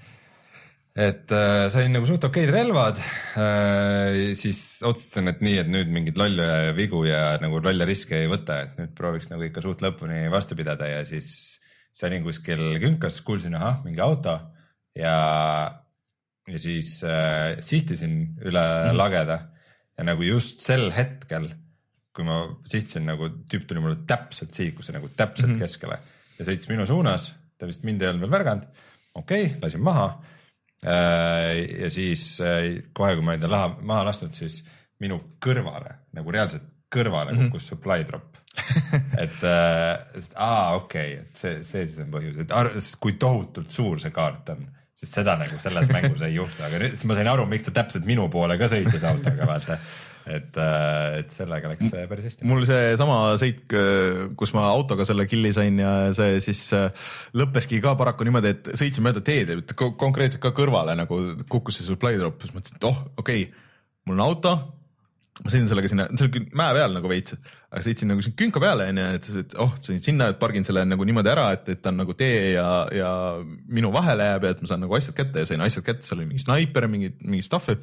et sain nagu suht okeid relvad, siis otsustasin, et nii, et nüüd mingid lolle ja vigu ja nagu lolle riske ei võta, et nüüd prooviks nagu ikka suht lõpuni vastu pidada ja siis sain kuskil künkas, kuulsin, aha, mingi auto ja, ja siis äh, sihtisin üle mm. lageda ja nagu just sel hetkel, kui ma sihtisin, nagu tüüp tuli mulle täpselt sihikusse, nagu täpselt mm. keskele ja sõitis minu suunas, ta vist mind ei olnud veel värganud, okei okay,, lasin maha äh, ja siis äh, kohe, kui ma enda laha, maha lastud, siis minu kõrvale, nagu reaalselt kõrvale mm. kukkus supply drop. et äh, aa, okei okay,, et see, see siis on põhjus, et ar- kui tohutult suur see kaart on, siis seda nagu selles mängus ei juhtu, aga nüüd siis ma sain aru, miks ta täpselt minu poole ka sõitis autoga, vaata, et, et sellega läks päris hästi. Mul see sama sõit, kus ma autoga selle killi sain ja see siis lõppeski ka paraku niimoodi, et sõitsin mööda teed, et konkreetselt ka kõrvale nagu kukkus see supply drop, siis mõtlesin, et oh, okei okay,, mul on auto, ma sõin sellega sinna, see oli mäe peal nagu veits, aga sõitsin nagu siin künka peale, et, et oh, sõin sinna, et pargin selle nagu niimoodi ära, et, et on nagu tee ja, ja minu vahele jääb ja et ma saan nagu asjad kätte ja sain asjad kätte, seal oli mingi snaiper ja mingi, mingi stuffi.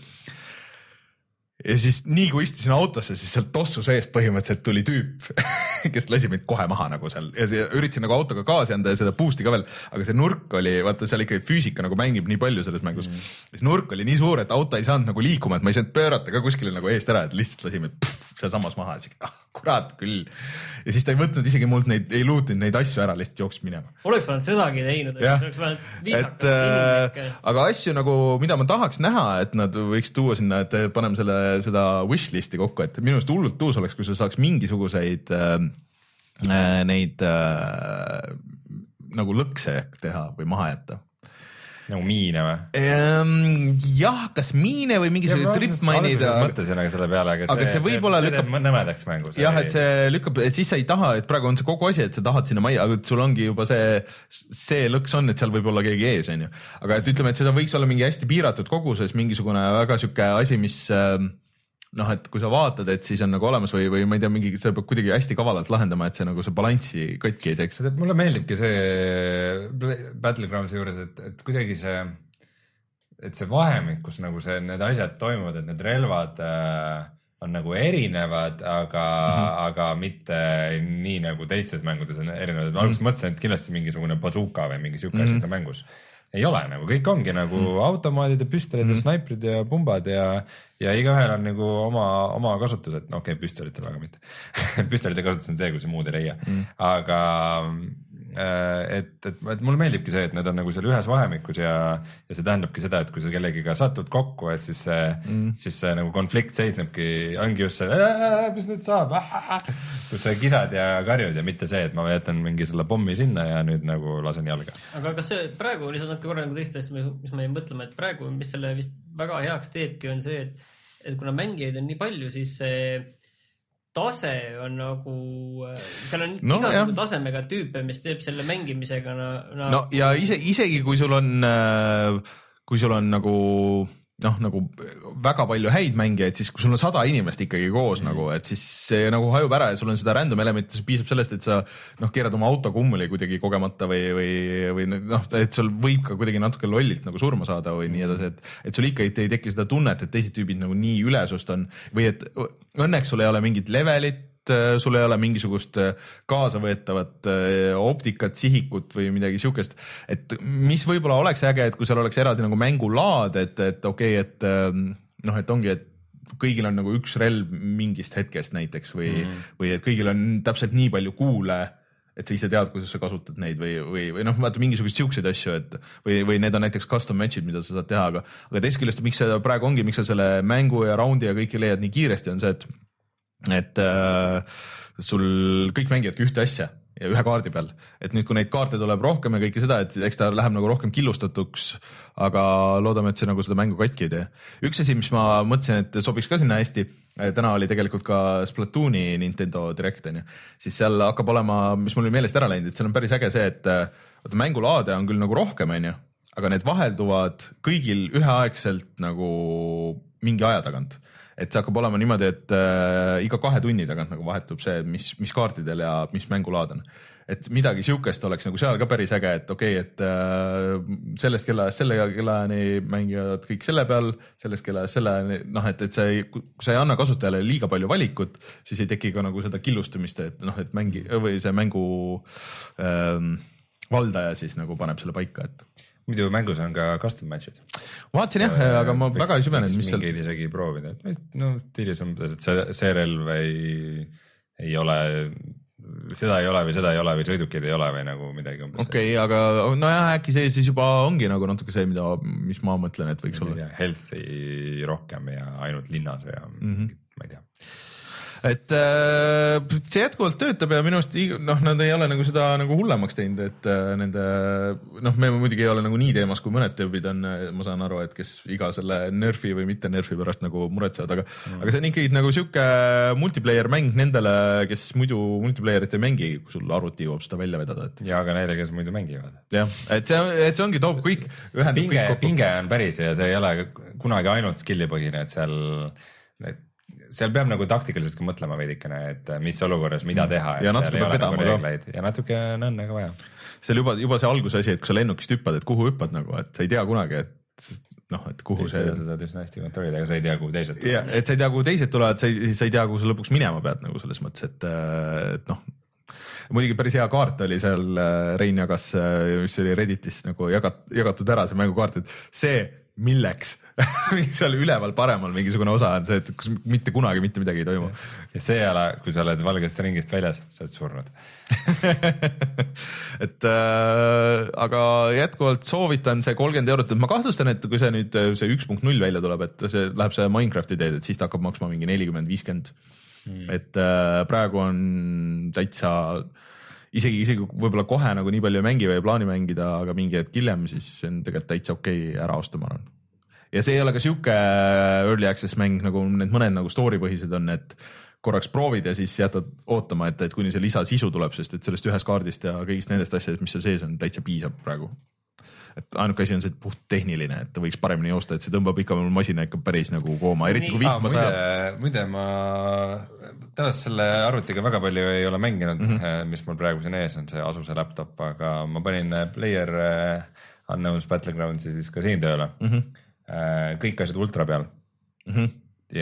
Ja siis nii kui istusin autosse, siis sealt tossu sees põhimõtteliselt tuli tüüp, kes lasi mind kohe maha nagu seal ja see, üritasin nagu autoga gaasi anda ja seda boost'i ka veel, aga see nurk oli, vaata seal ikkagi füüsika nagu mängib nii palju selles mängus. Mm. See nurk oli nii suur, et auto ei saanud nagu liikuma, et ma ei saanud pöörata ka kuskile nagu eest ära, et lihtsalt lasime seal samas maha ja siis, ah, kurat küll. Ja siis ta ei võtnud isegi mult neid, ei luutinud neid asju ära, lihtsalt jooksis minema. Oleks vaid sedagi teinud, et oleks vaid viisaka inimlik. Aga asju nagu, mida ma tahaks näha, et nad võiks tuua sinna, et paneme selle seda wishlisti kokku, et minu arust hullult tuus oleks, kui sa saaks mingisuguseid äh, neid äh, nagu lõkse teha või maha jätta. Nagu miine või? Ehm, jah, kas miine või mingisugused tripmine'id. Alguses mõtlesin aga selle peale, aga, aga see, see võib-olla lükkab nõmedaks mängus. Jah, et see lükkab, siis sa ei taha, et praegu on see kogu asi, et sa tahad sinna majja, aga sul ongi juba see, see lõks on, et seal võib olla keegi ees, on ju. Aga et ütleme, et seda võiks olla mingi hästi piiratud koguses, mingisugune väga süke asi, mis noh, et kui sa vaatad, et siis on nagu olemas või, või ma ei tea, mingi, see peab kuidagi hästi kavalalt lahendama, et see nagu see balanssi katki ei teeks. Mulle meeldibki see Battlegroundsi juures, et, et kuidagi see, et see vahemik, kus nagu see, need asjad toimuvad, et need relvad äh, on nagu erinevad, aga mm-hmm. aga mitte nii nagu teistes mängudes on erinevad. Ma alguses mm-hmm. mõtlesin, et kindlasti mingisugune bazooka või mingi siuke mm-hmm. asjad mängus. Ei ole nagu, kõik ongi nagu mm. automaadid ja püstolid mm. ja snaiprid ja pumbad ja, ja igaühel on nagu oma, oma kasutus, et no okei okay,, püstolitel väga mitte. Püstolite kasutus on see, kui see muud ei leia. Mm. Aga et, et, et mulle meeldibki see, et need on nagu seal ühes vahemikus ja, ja see tähendabki seda, et kui sa kellegiga satud kokku, et siis see, mm. siis see nagu konflikt seisnebki, ongi just see, mis nüüd saab, kus sa kisad ja karjud ja mitte see, et ma jätan mingi selle pommi sinna ja nüüd nagu lasen jalga. Aga kas see praegu lihtsalt natuke korra nagu teistest, mis ma jäin mõtlema, et praegu, mis selle vist väga heaks teebki, on see, et, et kuna mängijaid on nii palju, siis see tase on nagu, seal on no, iga nagu tasemega tüüpe, mis teeb selle mängimisega na, na... no ja ise, isegi kui sul on, kui sul on nagu noh, nagu väga palju häid mängijaid, siis kui sul on sada inimest ikkagi koos mm. nagu, et siis see nagu hajub ära ja sul on seda random elementi, see piisab sellest, et sa noh, keerad oma auto kummuli kuidagi kogemata või, või, või noh, et sul võib ka kuidagi natuke lollilt nagu surma saada või mm. nii edasi, et, et sul ikka ei, ei teki seda tunnet, et teised tüübid nagu nii ülesust on või et õnneks sul ei ole mingit levelit, sul ei ole mingisugust kaasavõetavat optikat, sihikut või midagi siukest, et mis võib-olla oleks äge, et kui seal oleks eraldi nagu mängulaad, et, et okei okay,, et noh, et ongi, et kõigil on nagu üks relv mingist hetkest näiteks või mm., või et kõigil on täpselt nii palju kuule, et sa ise tead, kuidas sa kasutad neid või, või, või noh, vaata mingisugust siukseid asju, et või, või need on näiteks custom match'id, mida sa saad teha, aga, aga teist küljest, miks see praegu ongi, miks sa selle mängu ja raundi ja kõiki leiad nii kiiresti, on see, et, et äh, sul kõik mängivad ühte asja ja ühe kaardi peal, et nüüd, kui neid kaarte tuleb rohkem ja kõike seda, et eks ta läheb nagu rohkem killustatuks, aga loodame, et see nagu seda mängu katki ei tee. Üks asi, mis ma mõtlesin, et sobiks ka sinna hästi, täna oli tegelikult ka Splatooni Nintendo Direct, on ju, siis seal hakkab olema, mis mul oli meelest ära läinud, et seal on päris äge see, et vaata mängulaade on küll nagu rohkem, on ju, aga need vahelduvad kõigil üheaegselt nagu mingi aja tagant. Et see hakkab olema niimoodi, et äh, iga kahe tunni tagant nagu vahetub see, mis, mis kaartidel ja mis mängulaad on. Et midagi siukest oleks nagu seal ka päris äge, et okei, okay, et äh, sellest kellaajast selle kellaajani mängivad kõik selle peal, sellest kellaajast selle, noh, et, et sa ei, kui sa ei anna kasutajale liiga palju valikut, siis ei teki ka nagu seda killustumist, et noh, et mängi või see mängu ähm, valdaja siis nagu paneb selle paika, et muidu mängus on ka custom match'id. Vaatasin jah, aga ma võiks, väga ei süvenenud, mis seal... mingeid isegi proovida. No tiilis on, et see, see relv ei, ei ole, seda ei ole või seda ei ole või sõidukid ei ole või nagu midagi umbes. Okei, okay, aga nojah, äkki see siis juba ongi nagu natuke see, mida, mis ma mõtlen, et võiks olla. Healthy rohkem ja ainult linnas ja mm -hmm. ma ei tea. Et äh, see jätkuvalt töötab ja minu arust noh, nad ei ole nagu seda nagu hullemaks teinud, et äh, nende noh, me muidugi ei ole nagu nii teemas, kui mõned tüübid on, ma saan aru, et kes iga selle nerfi või mitte nerfi pärast nagu muretsevad, aga mm. aga see on ikkagi nagu siuke multiplayer mäng nendele, kes muidu multiplayerit ei mängi, kui sul arvuti jõuab seda välja vedada. Et... ja aga neile, kes muidu mängivad. jah, et see, et see ongi, toob kõik ühendab pinge, kõik pinge on päris ja see ei ole kunagi ainult skill'i põhine, et seal et seal peab nagu taktikaliselt ka mõtlema veidikene, et mis olukorras, mida teha, et ja seal ei ole nagu reegleid ka. ja natuke on õnne ka vaja. seal juba, juba see alguse asi, et kui sa lennukist hüppad, et kuhu hüppad nagu, et sa ei tea kunagi, et noh, et kuhu et see... Sa saad üsna hästi kontrollida, aga sa ei tea, kuhu teised tulevad. Ja, et sa ei tea, kuhu teised tulevad, sa ei, sa ei tea, kuhu sa lõpuks minema pead nagu selles mõttes, et, et noh, muidugi päris hea kaart oli seal, Rein jagas, mis oli Redditis nagu jagat, jagatud ära see mängukaart, et see milleks seal üleval paremal mingisugune osa on see, et kus mitte kunagi mitte midagi ei toimu. Ja see ala, kui sa oled valgest ringist väljas, sa oled surnud. et äh, aga jätkuvalt soovitan see kolmkümmend eurot, et ma kahtlustan, et kui see nüüd see üks punkt null välja tuleb, et see läheb see Minecrafti teed, et siis ta hakkab maksma mingi nelikümmend viiskümmend. Hmm. Et äh, praegu on täitsa isegi, isegi võib-olla kohe nagu nii palju ei mängi või ei plaani mängida, aga mingi hetk hiljem, siis see on tegelikult täitsa okei okay ära osta, ma arvan. Ja see ei ole ka siuke early access mäng, nagu need mõned nagu story põhised on, et korraks proovid ja siis jätad ootama, et, et kuni see lisasisu tuleb, sest et sellest ühest kaardist ja kõigist nendest asjadest, mis seal sees on, täitsa piisab praegu. Et ainuke asi on see puht tehniline, et ta võiks paremini joosta, et see tõmbab ikka masina ikka päris nagu kooma, eriti kui vihma sajab. Muide, ma tõenäoliselt selle arvutiga väga palju ei ole mänginud, mm -hmm. mis mul praegu siin ees on, see Asuse laptop, aga ma panin Player Unknown's Battlegroundsi siis ka siin tööle. Mm -hmm. Kõik asjad ultra peal. Mm -hmm.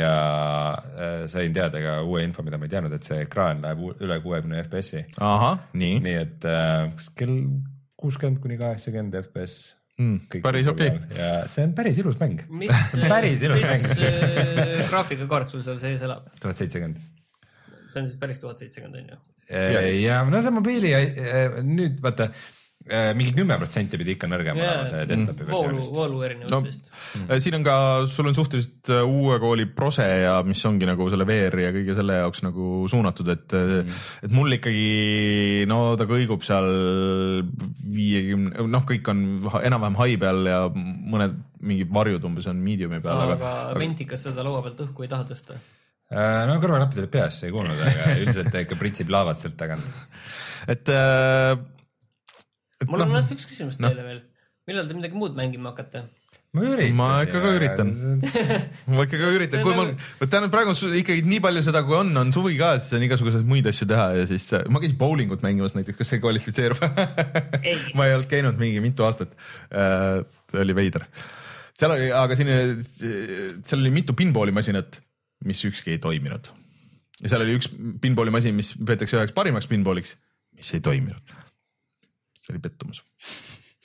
Ja sain teada ka uue info, mida ma ei teadnud, et see ekraan läheb üle kuuekümne F P S-i. Aha, nii. Nii et äh, kell kuuskümmend kuni kaheksakümmend F P S. Mm, päris okei. Okay. Ja see on päris ilus mäng. Mis, see on päris ilus mis mäng. Mis graafikakaart sul seal sees elab? tuhat seitsekümmend. See on siis päris tuhat seitsekümmend on ju? Ja, ja no see mobiili, nüüd vaata, mingi kümme protsenti pidi ikka nõrgem olema see desktopi versioonist. Voolu erinevalt vist. No, siin on ka, sul on suhteliselt uue kooli Prose ja mis ongi nagu selle V R ja kõige selle jaoks nagu suunatud, et, mm. et mul ikkagi, no ta kõigub seal viiekümne, noh, kõik on enam-vähem high peal ja mõned mingid varjud umbes on mediumi peal. Aga, aga Mentikas seda laua pealt õhku ei taha tõsta? No kõrvaklappidele peas ei kuulnud, aga üldiselt ikka pritsib laavad sealt tagant. Et äh, mul on ainult üks küsimus teile no. veel. Millal te midagi muud mängima hakkate? Ma üritan. Ma ikka ka üritan. ma ikka ka üritan. Kui ma, võtan praegu ikkagi nii palju seda, kui on, on suvi ka, siis on igasuguseid muid asju teha ja siis ma käisin bowlingut mängimas näiteks, kas see kvalifitseerub? ma ei olnud käinud mingi mitu aastat. See oli veider. Seal oli, aga siin, seal oli mitu pinballi masinat, mis ükski ei toiminud. Ja seal oli üks pinballi masin, mis peetakse üheks parimaks pinballiks, mis ei toiminud. See oli pettumus.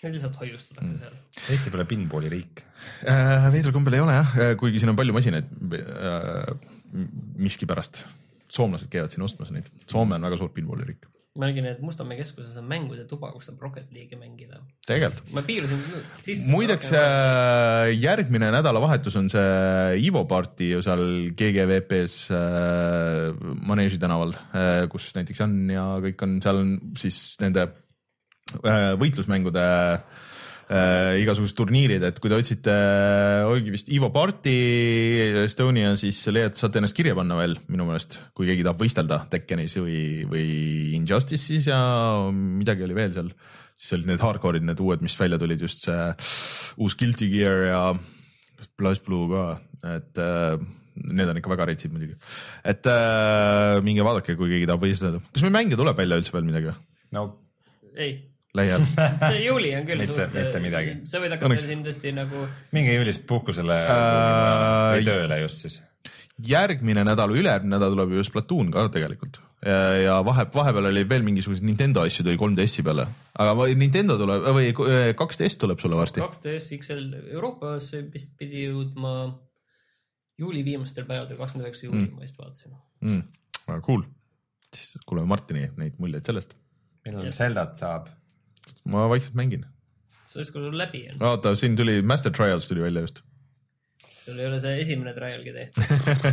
lihtsalt hoiustatakse seal. Eesti pole pinballi riik. Veidral kombel ei ole jah, kuigi siin on palju masinaid miski pärast. Soomlased käivad siin ostmas neid. Soome on väga suur pinballi riik. Ma nägin, et Mustamäe keskuses on mängude tuba, kus saab Rocket League'i mängida. Tegelikult. Ma piirusin sisse. Muideks järgmine nädalavahetus on see Ivo Party ju seal G G V P-s Maneesi tänaval, kus näiteks on ja kõik on seal on siis nende võitlusmängude äh, igasugused turniirid, et kui te otsite, oligi vist Ivo Party Estonia, siis leiad, saate ennast kirja panna veel minu meelest, kui keegi tahab võistelda Tekkenis või, või Injustice'is ja midagi oli veel seal, siis olid need hardcore'id, need uued, mis välja tulid, just see uus Guilty Gear ja Blast Blue ka, et äh, need on ikka väga reitsid muidugi, et äh, minge vaadake, kui keegi tahab võistelda. Kas meil mänge tuleb välja üldse veel midagi? No ei. Lähiajal. See juuli on küll mitte, suurt. Mitte midagi. See võid hakata siin tõesti nagu... Minge juulist puhkusele äh, või tööle just siis. Järgmine nädal, ülejärgmine nädal tuleb ju Splatoon ka tegelikult. Ja, ja vahe, vahepeal oli veel mingisugused Nintendo asju tuli kolm D S-i peale. Aga Nintendo tuleb, või kaks D S tuleb sulle varsti. kaks D S X L Euroopas vist pidi jõudma juuli viimastel päevadel, kakskümmend üheksa juuli mm. ma just vaatasin. Mm. Väga cool. Siis kuuleme Martini neid muljeid sellest. Millal Zeldat saab? Ma vaikselt mängin. See kui sul läbi on. Vaata, siin tuli Master Trials tuli välja just. Sul ei ole see esimene trialgi tehtud.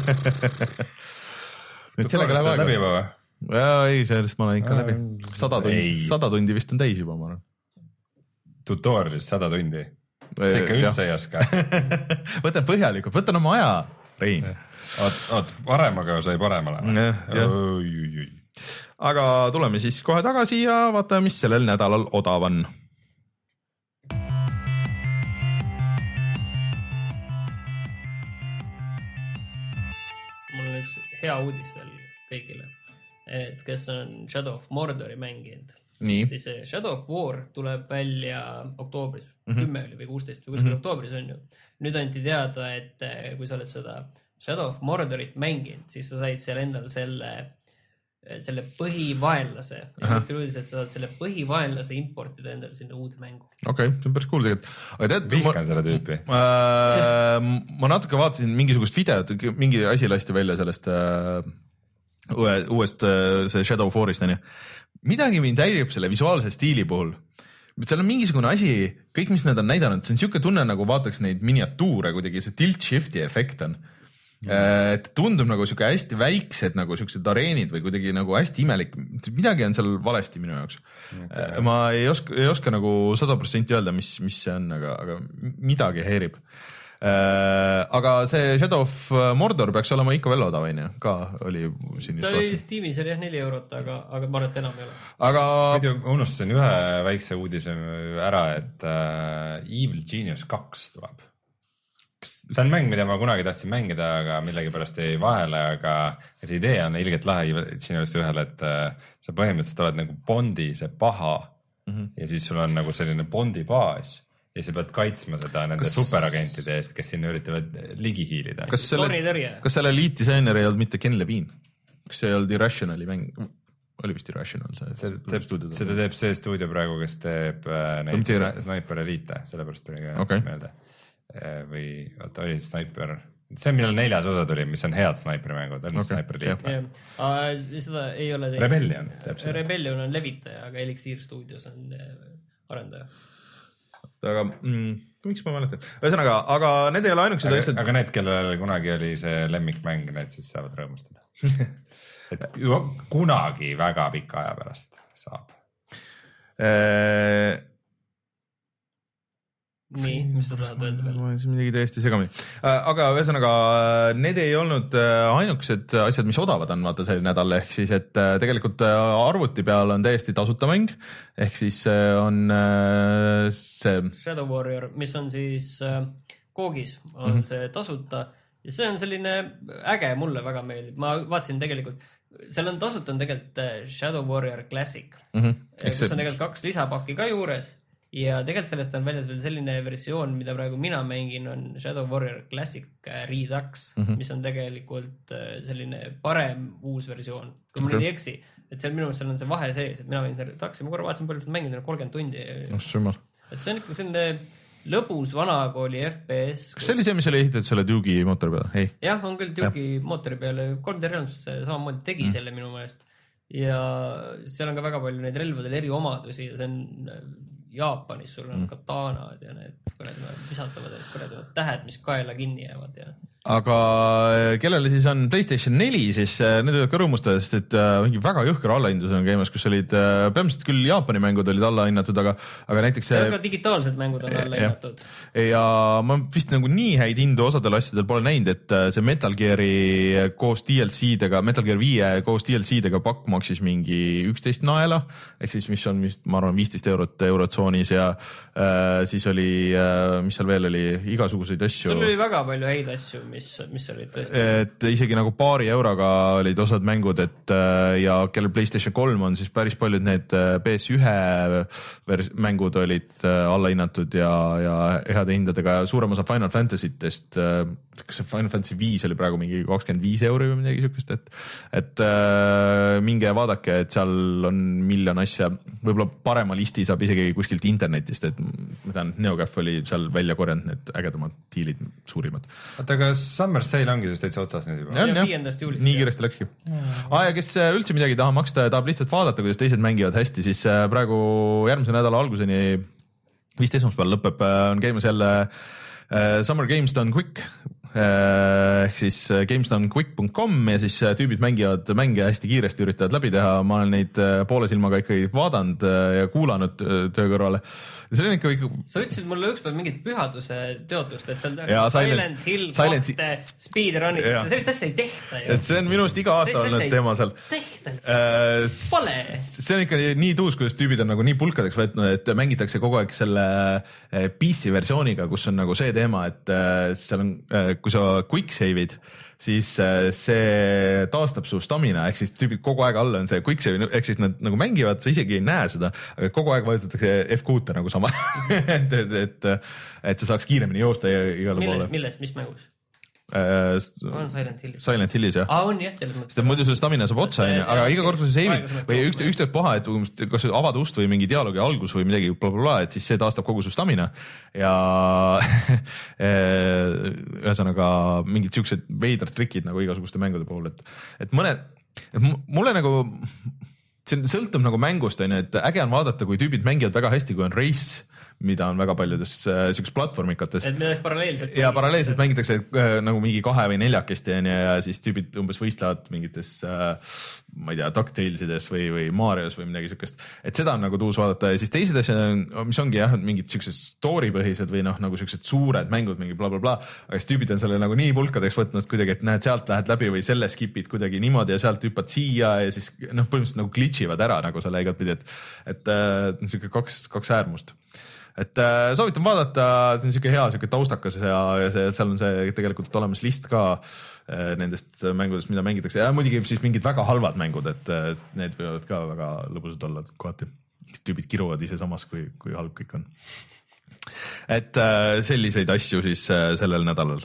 Nüüd sellega läheb aega. Läbi juba või? Jaa, ei, sellest ma olen ikka läbi. Sada tundi, sada tundi vist on täis juba, ma arvan. Tutorialist sada tundi? See ikka üldse ei oska. Võtan põhjalikult, võtan oma aja, Rein. Oot, oot, paremaga sai paremale. Oi, oi, oi. Aga tuleme siis kohe tagasi ja vaatame, mis sellel nädalal odav on. Mul on üks hea uudis veel kõigile, et kes on Shadow of Mordori mänginud. Nii. Siis Shadow of War tuleb välja oktoobris, mm-hmm. kümme oli või kuusteist või kuskil mm-hmm. oktoobris on ju. Nüüd anti teada, et kui sa oled seda Shadow of Mordorit mänginud, siis sa said seal endal selle selle põhivaenlase ja mitte üldiselt sa saad selle põhivaenlase importida endale sinna uude mängu. Okei, okay, see on päris cool tegelikult. Vihkan selle tüüpi. Äh, ma natuke vaatasin mingisugust videot, mingi asi lasti välja sellest äh, uuest äh, see Shadow of War'ist. Midagi mind häirib selle visuaalse stiili puhul. Seal on mingisugune asi, kõik mis nad on näidanud, see on siuke tunne nagu vaataks neid miniatuure kuidagi, see tilt shifti efekt on. Mm. Et tundub nagu siuke hästi väiksed nagu siuksed areenid või kuidagi nagu hästi imelik, midagi on seal valesti minu jaoks okay.. Ma ei oska, ei oska nagu sada protsenti öelda, mis, mis see on, aga, aga midagi häirib. Aga see Shadow of Mordor peaks olema ikka veel odav, on ju, ka oli siin ta oli Steamis oli jah neli eurot, aga, aga ma arvan, et enam ei ole. Aga muidu unustasin ühe väikse uudise ära, et uh, Evil Genius kaks tuleb. See on mäng, mida ma kunagi tahtsin mängida, aga millegipärast ei vahele, aga see idee on ilgelt lahe Genius ühel, et sa põhimõtteliselt oled nagu Bondi see paha mm-hmm. ja siis sul on nagu selline Bondi baas ja sa pead kaitsma seda nende kas... superagentide eest, kes sinna üritavad ligi hiilida. Kas selle, kas selle lead disainer ei olnud mitte Ken Levine? Kas see ei olnud Irrationali mäng? Oli vist Irrational. See, see teeb, seda teeb see stuudio praegu, kes teeb neid Sniper Elite, sellepärast tuli ka okay. meelde. Või oota, oli Sniper, see on millal neljas osa tuli, mis on head sniperimängud, on okay. Sniper Elite yeah. Seda ei ole teid. Rebellion Rebellion on levitaja, aga Elixir Studios on arendaja. Aga mm, miks ma mäletan? Ühesõnaga, aga need ei ole ainukesed aga, asjad. Aga need, kellel kunagi oli see lemmikmäng, need siis saavad rõõmustada. Et kunagi väga pika aja pärast saab. Eee... Nii, mis sa tahad öelda veel? Ma olen midagi täiesti segamini. Aga ühesõnaga, need ei olnud ainukesed asjad, mis odavad on, vaata see nädal, ehk siis, et tegelikult arvuti peal on täiesti tasuta mäng, ehk siis on see... Shadow Warrior, mis on siis Koogis, on mm-hmm. see tasuta ja see on selline äge, mulle väga meeldib. Ma vaatasin tegelikult, seal on tasuta on tegelikult Shadow Warrior Classic, mm-hmm. kus on tegelikult kaks lisapakki ka juures. Ja tegelikult sellest on väljas veel selline versioon, mida praegu mina mängin, on Shadow Warrior Classic Redux, mm-hmm. mis on tegelikult selline parem uus versioon, kui ma okay. nüüd ei eksi. Et seal minu seal on see vahe sees, et mina mängin seda Reduxi, ma korra vaatasin palju mängida kolmkümmend tundi. Oh, et see on ikka selline lõbus vanakooli F P S. Kas see oli see, mis oli ehitatud selle Duke'i mootori peale? Ei. Jah, on küll Duke'i mootori peale. kolm D Realms samamoodi tegi mm. selle minu meelest. Ja seal on ka väga palju neid relvadel eri omadusi ja see on Jaapanis, sul on mm. katanad ja need visatavad need tähed, mis kaela kinni jäävad. Ja... Aga kellele siis on PlayStation neli, siis need olid ka rõõmustada, sest et mingi väga jõhker allahindus on käimas, kus olid, peamiselt küll Jaapani mängud olid allahinnatud, aga, aga näiteks... See on ka digitaalsed mängud on allahinnatud. Ja, ja ma vist nagu nii häid hindu osadel asjadel pole näinud, et see Metal Gear'i koos D L C-dega, Metal Gear viie koos D L C-dega pakk maksis mingi üksteist naela, ehk siis mis on, mis, ma arvan, viisteist eurot eurotsoonis ja äh, siis oli, äh, mis seal veel oli, igasuguseid asju. Sul oli väga palju häid asju, mis, mis olid tõesti. Et isegi nagu paari euroga olid osad mängud, et ja kellel PlayStation kolm on, siis päris paljud need P S üks mängud olid allahinnatud ja, ja heade hindadega. Suurem osa Final Fantasy'test, kas see Final Fantasy viis oli praegu mingi kakskümmend viis euri või midagi sükest, et, et minge vaadake, et seal on miljon asja, võib-olla parema listi saab isegi kuskilt internetist, et ma tean, NeoGaf oli seal välja korjanud need ägedamad diilid, suurimad. Oota, aga Summer Sale ongi siis täitsa otsas nüüd juba? Ja, viiendast juulist. Nii kiiresti läkski. Ah, ja kes üldse midagi taha maksta ja tahab lihtsalt vaadata, kuidas teised mängivad hästi, siis praegu järgmise nädala alguseni, vist esmaspäeval lõpeb, on käimas jälle Summer Games Done Quick, ehk siis games done quick dot com ja siis tüübid mängivad mänge hästi kiiresti, üritavad läbi teha. Ma olen neid poole silmaga ikkagi vaadanud ja kuulanud töö kõrvale. See on ikka, ikka... Sa ütlesid mulle ükspäev mingit pühaduse teotust, et seal ja, Silent Hill Silent... kahte speedrun'id, sellist asja ei tehta. Et see on minust iga aasta olnud teema seal. Tehta, äh, pole. See on ikka nii tuus, kuidas tüübid on nagu nii pulkadeks võtnud, et mängitakse kogu aeg selle P C versiooniga, kus on nagu see teema, et seal on, kui sa quick save'id, siis see taastab su stamina, ehk siis tüübid kogu aeg alla on see quick save, ehk siis nad nagu mängivad, sa isegi ei näe seda, aga kogu aeg vajutatakse F kuut nagu sama, et, et, et, et sa saaks kiiremini joosta igale poole. Milles, mis mängus? Äh, on Silent Hillis. Silent Hillis, jah. Ah, on jah, selles mõttes. Sest muidu sul stamina saab otsa, aga iga kord, kui sa seivid või üks, üksteist paha, et kas avad ust või mingi dialoogi algus või midagi blablabla, et siis see taastab kogu su stamina ja ühesõnaga mingid siuksed veidrad trikid nagu igasuguste mängude puhul, et, et mõned, et mulle nagu, see sõltub nagu mängust, et äge on vaadata, kui tüübid mängivad väga hästi, kui on race, mida on väga paljudes äh, selliseks platvormikates. Et millest paralleelselt. Ja paralleelselt mängitakse äh, nagu mingi kahe või neljakesti ja, ja siis tüübid umbes võistlevad mingites, äh, ma ei tea, DuckTalesides või, või Marios või midagi siukest. Et seda on nagu tuus vaadata ja siis teised asjad, mis ongi jah, mingid siuksed story põhised või noh, nagu siuksed suured mängud, mingi bla bla bla, aga siis tüübid on selle nagu nii pulkadeks võtnud kuidagi, et näed, sealt lähed läbi või selle skipid kuidagi niimoodi ja sealt hüppad siia ja siis noh, põhimõtteliselt nagu glitchivad ära nagu selle igatpidi, et, et äh, siuke kaks, kaks äärmust. Et äh, soovitan vaadata, see on siuke hea, siuke taustakas ja, ja see, seal on see tegelikult olemas list ka äh, nendest mängudest, mida mängitakse ja muidugi siis mingid väga halvad mängud, et äh, need võivad ka väga lõbusad olla kohati. Tüübid kiruvad ise samas, kui, kui halb kõik on. Et äh, selliseid asju siis äh, sellel nädalal.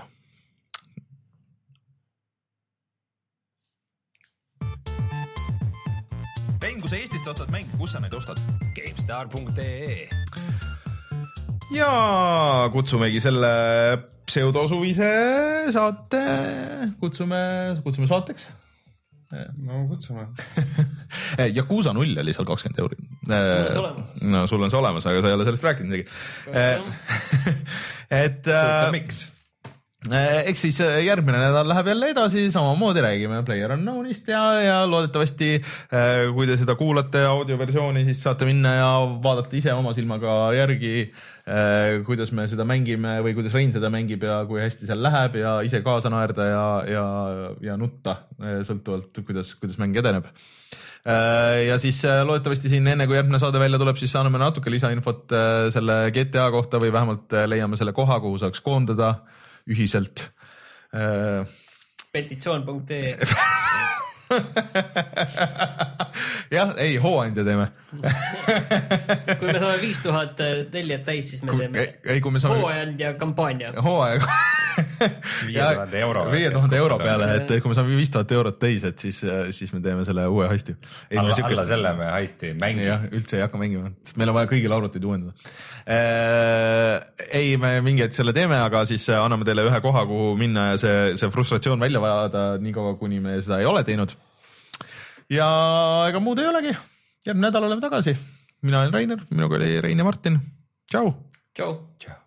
Mäng, kui sa Eestist ostad mänge, kus sa neid ostad? GameStar punkt ee ja kutsumegi selle pseudosuvise saate, kutsume, kutsume saateks. No kutsume. Yakuza null oli seal kakskümmend euri. No sul on see olemas, aga sa ei ole sellest rääkinud midagi. Et miks? Eks siis järgmine nädal läheb jälle edasi, samamoodi räägime PlayerUnknownist ja, ja loodetavasti kui te seda kuulate audioversiooni, siis saate minna ja vaadata ise oma silmaga järgi, kuidas me seda mängime või kuidas Rein seda mängib ja kui hästi seal läheb ja ise kaasa naerda ja, ja, ja nutta sõltuvalt, kuidas, kuidas mäng edeneb. Ja siis loodetavasti siin enne kui järgmine saade välja tuleb, siis anname natuke lisainfot selle G T A kohta või vähemalt leiame selle koha, kuhu saaks koondada ühiselt. petitsioon punkt ee jah, ei, hooandja teeme. kui me saame viis tuhat tellijat täis, siis me teeme ei, kui me saame... hooandja kampaania. Hooaja viie tuhande euro viie tuhande euro peale, et kui me saame viis tuhat eurot täis, et siis, siis me teeme selle uue heisti. Alla, alla selle me heisti mängi. Jah, üldse ei hakka mängima, meil on vaja kõigil arvuteid uuendada. Ei, me mingi hetk selle teeme, aga siis anname teile ühe koha, kuhu minna ja see, see frustratsioon välja vajada nii kaua, kuni me seda ei ole teinud. Ja ega muud ei olegi. Järgmine nädal oleme tagasi. Mina olen Rainer, minuga oli Rein ja Martin. Tšau! Tšau! Tšau!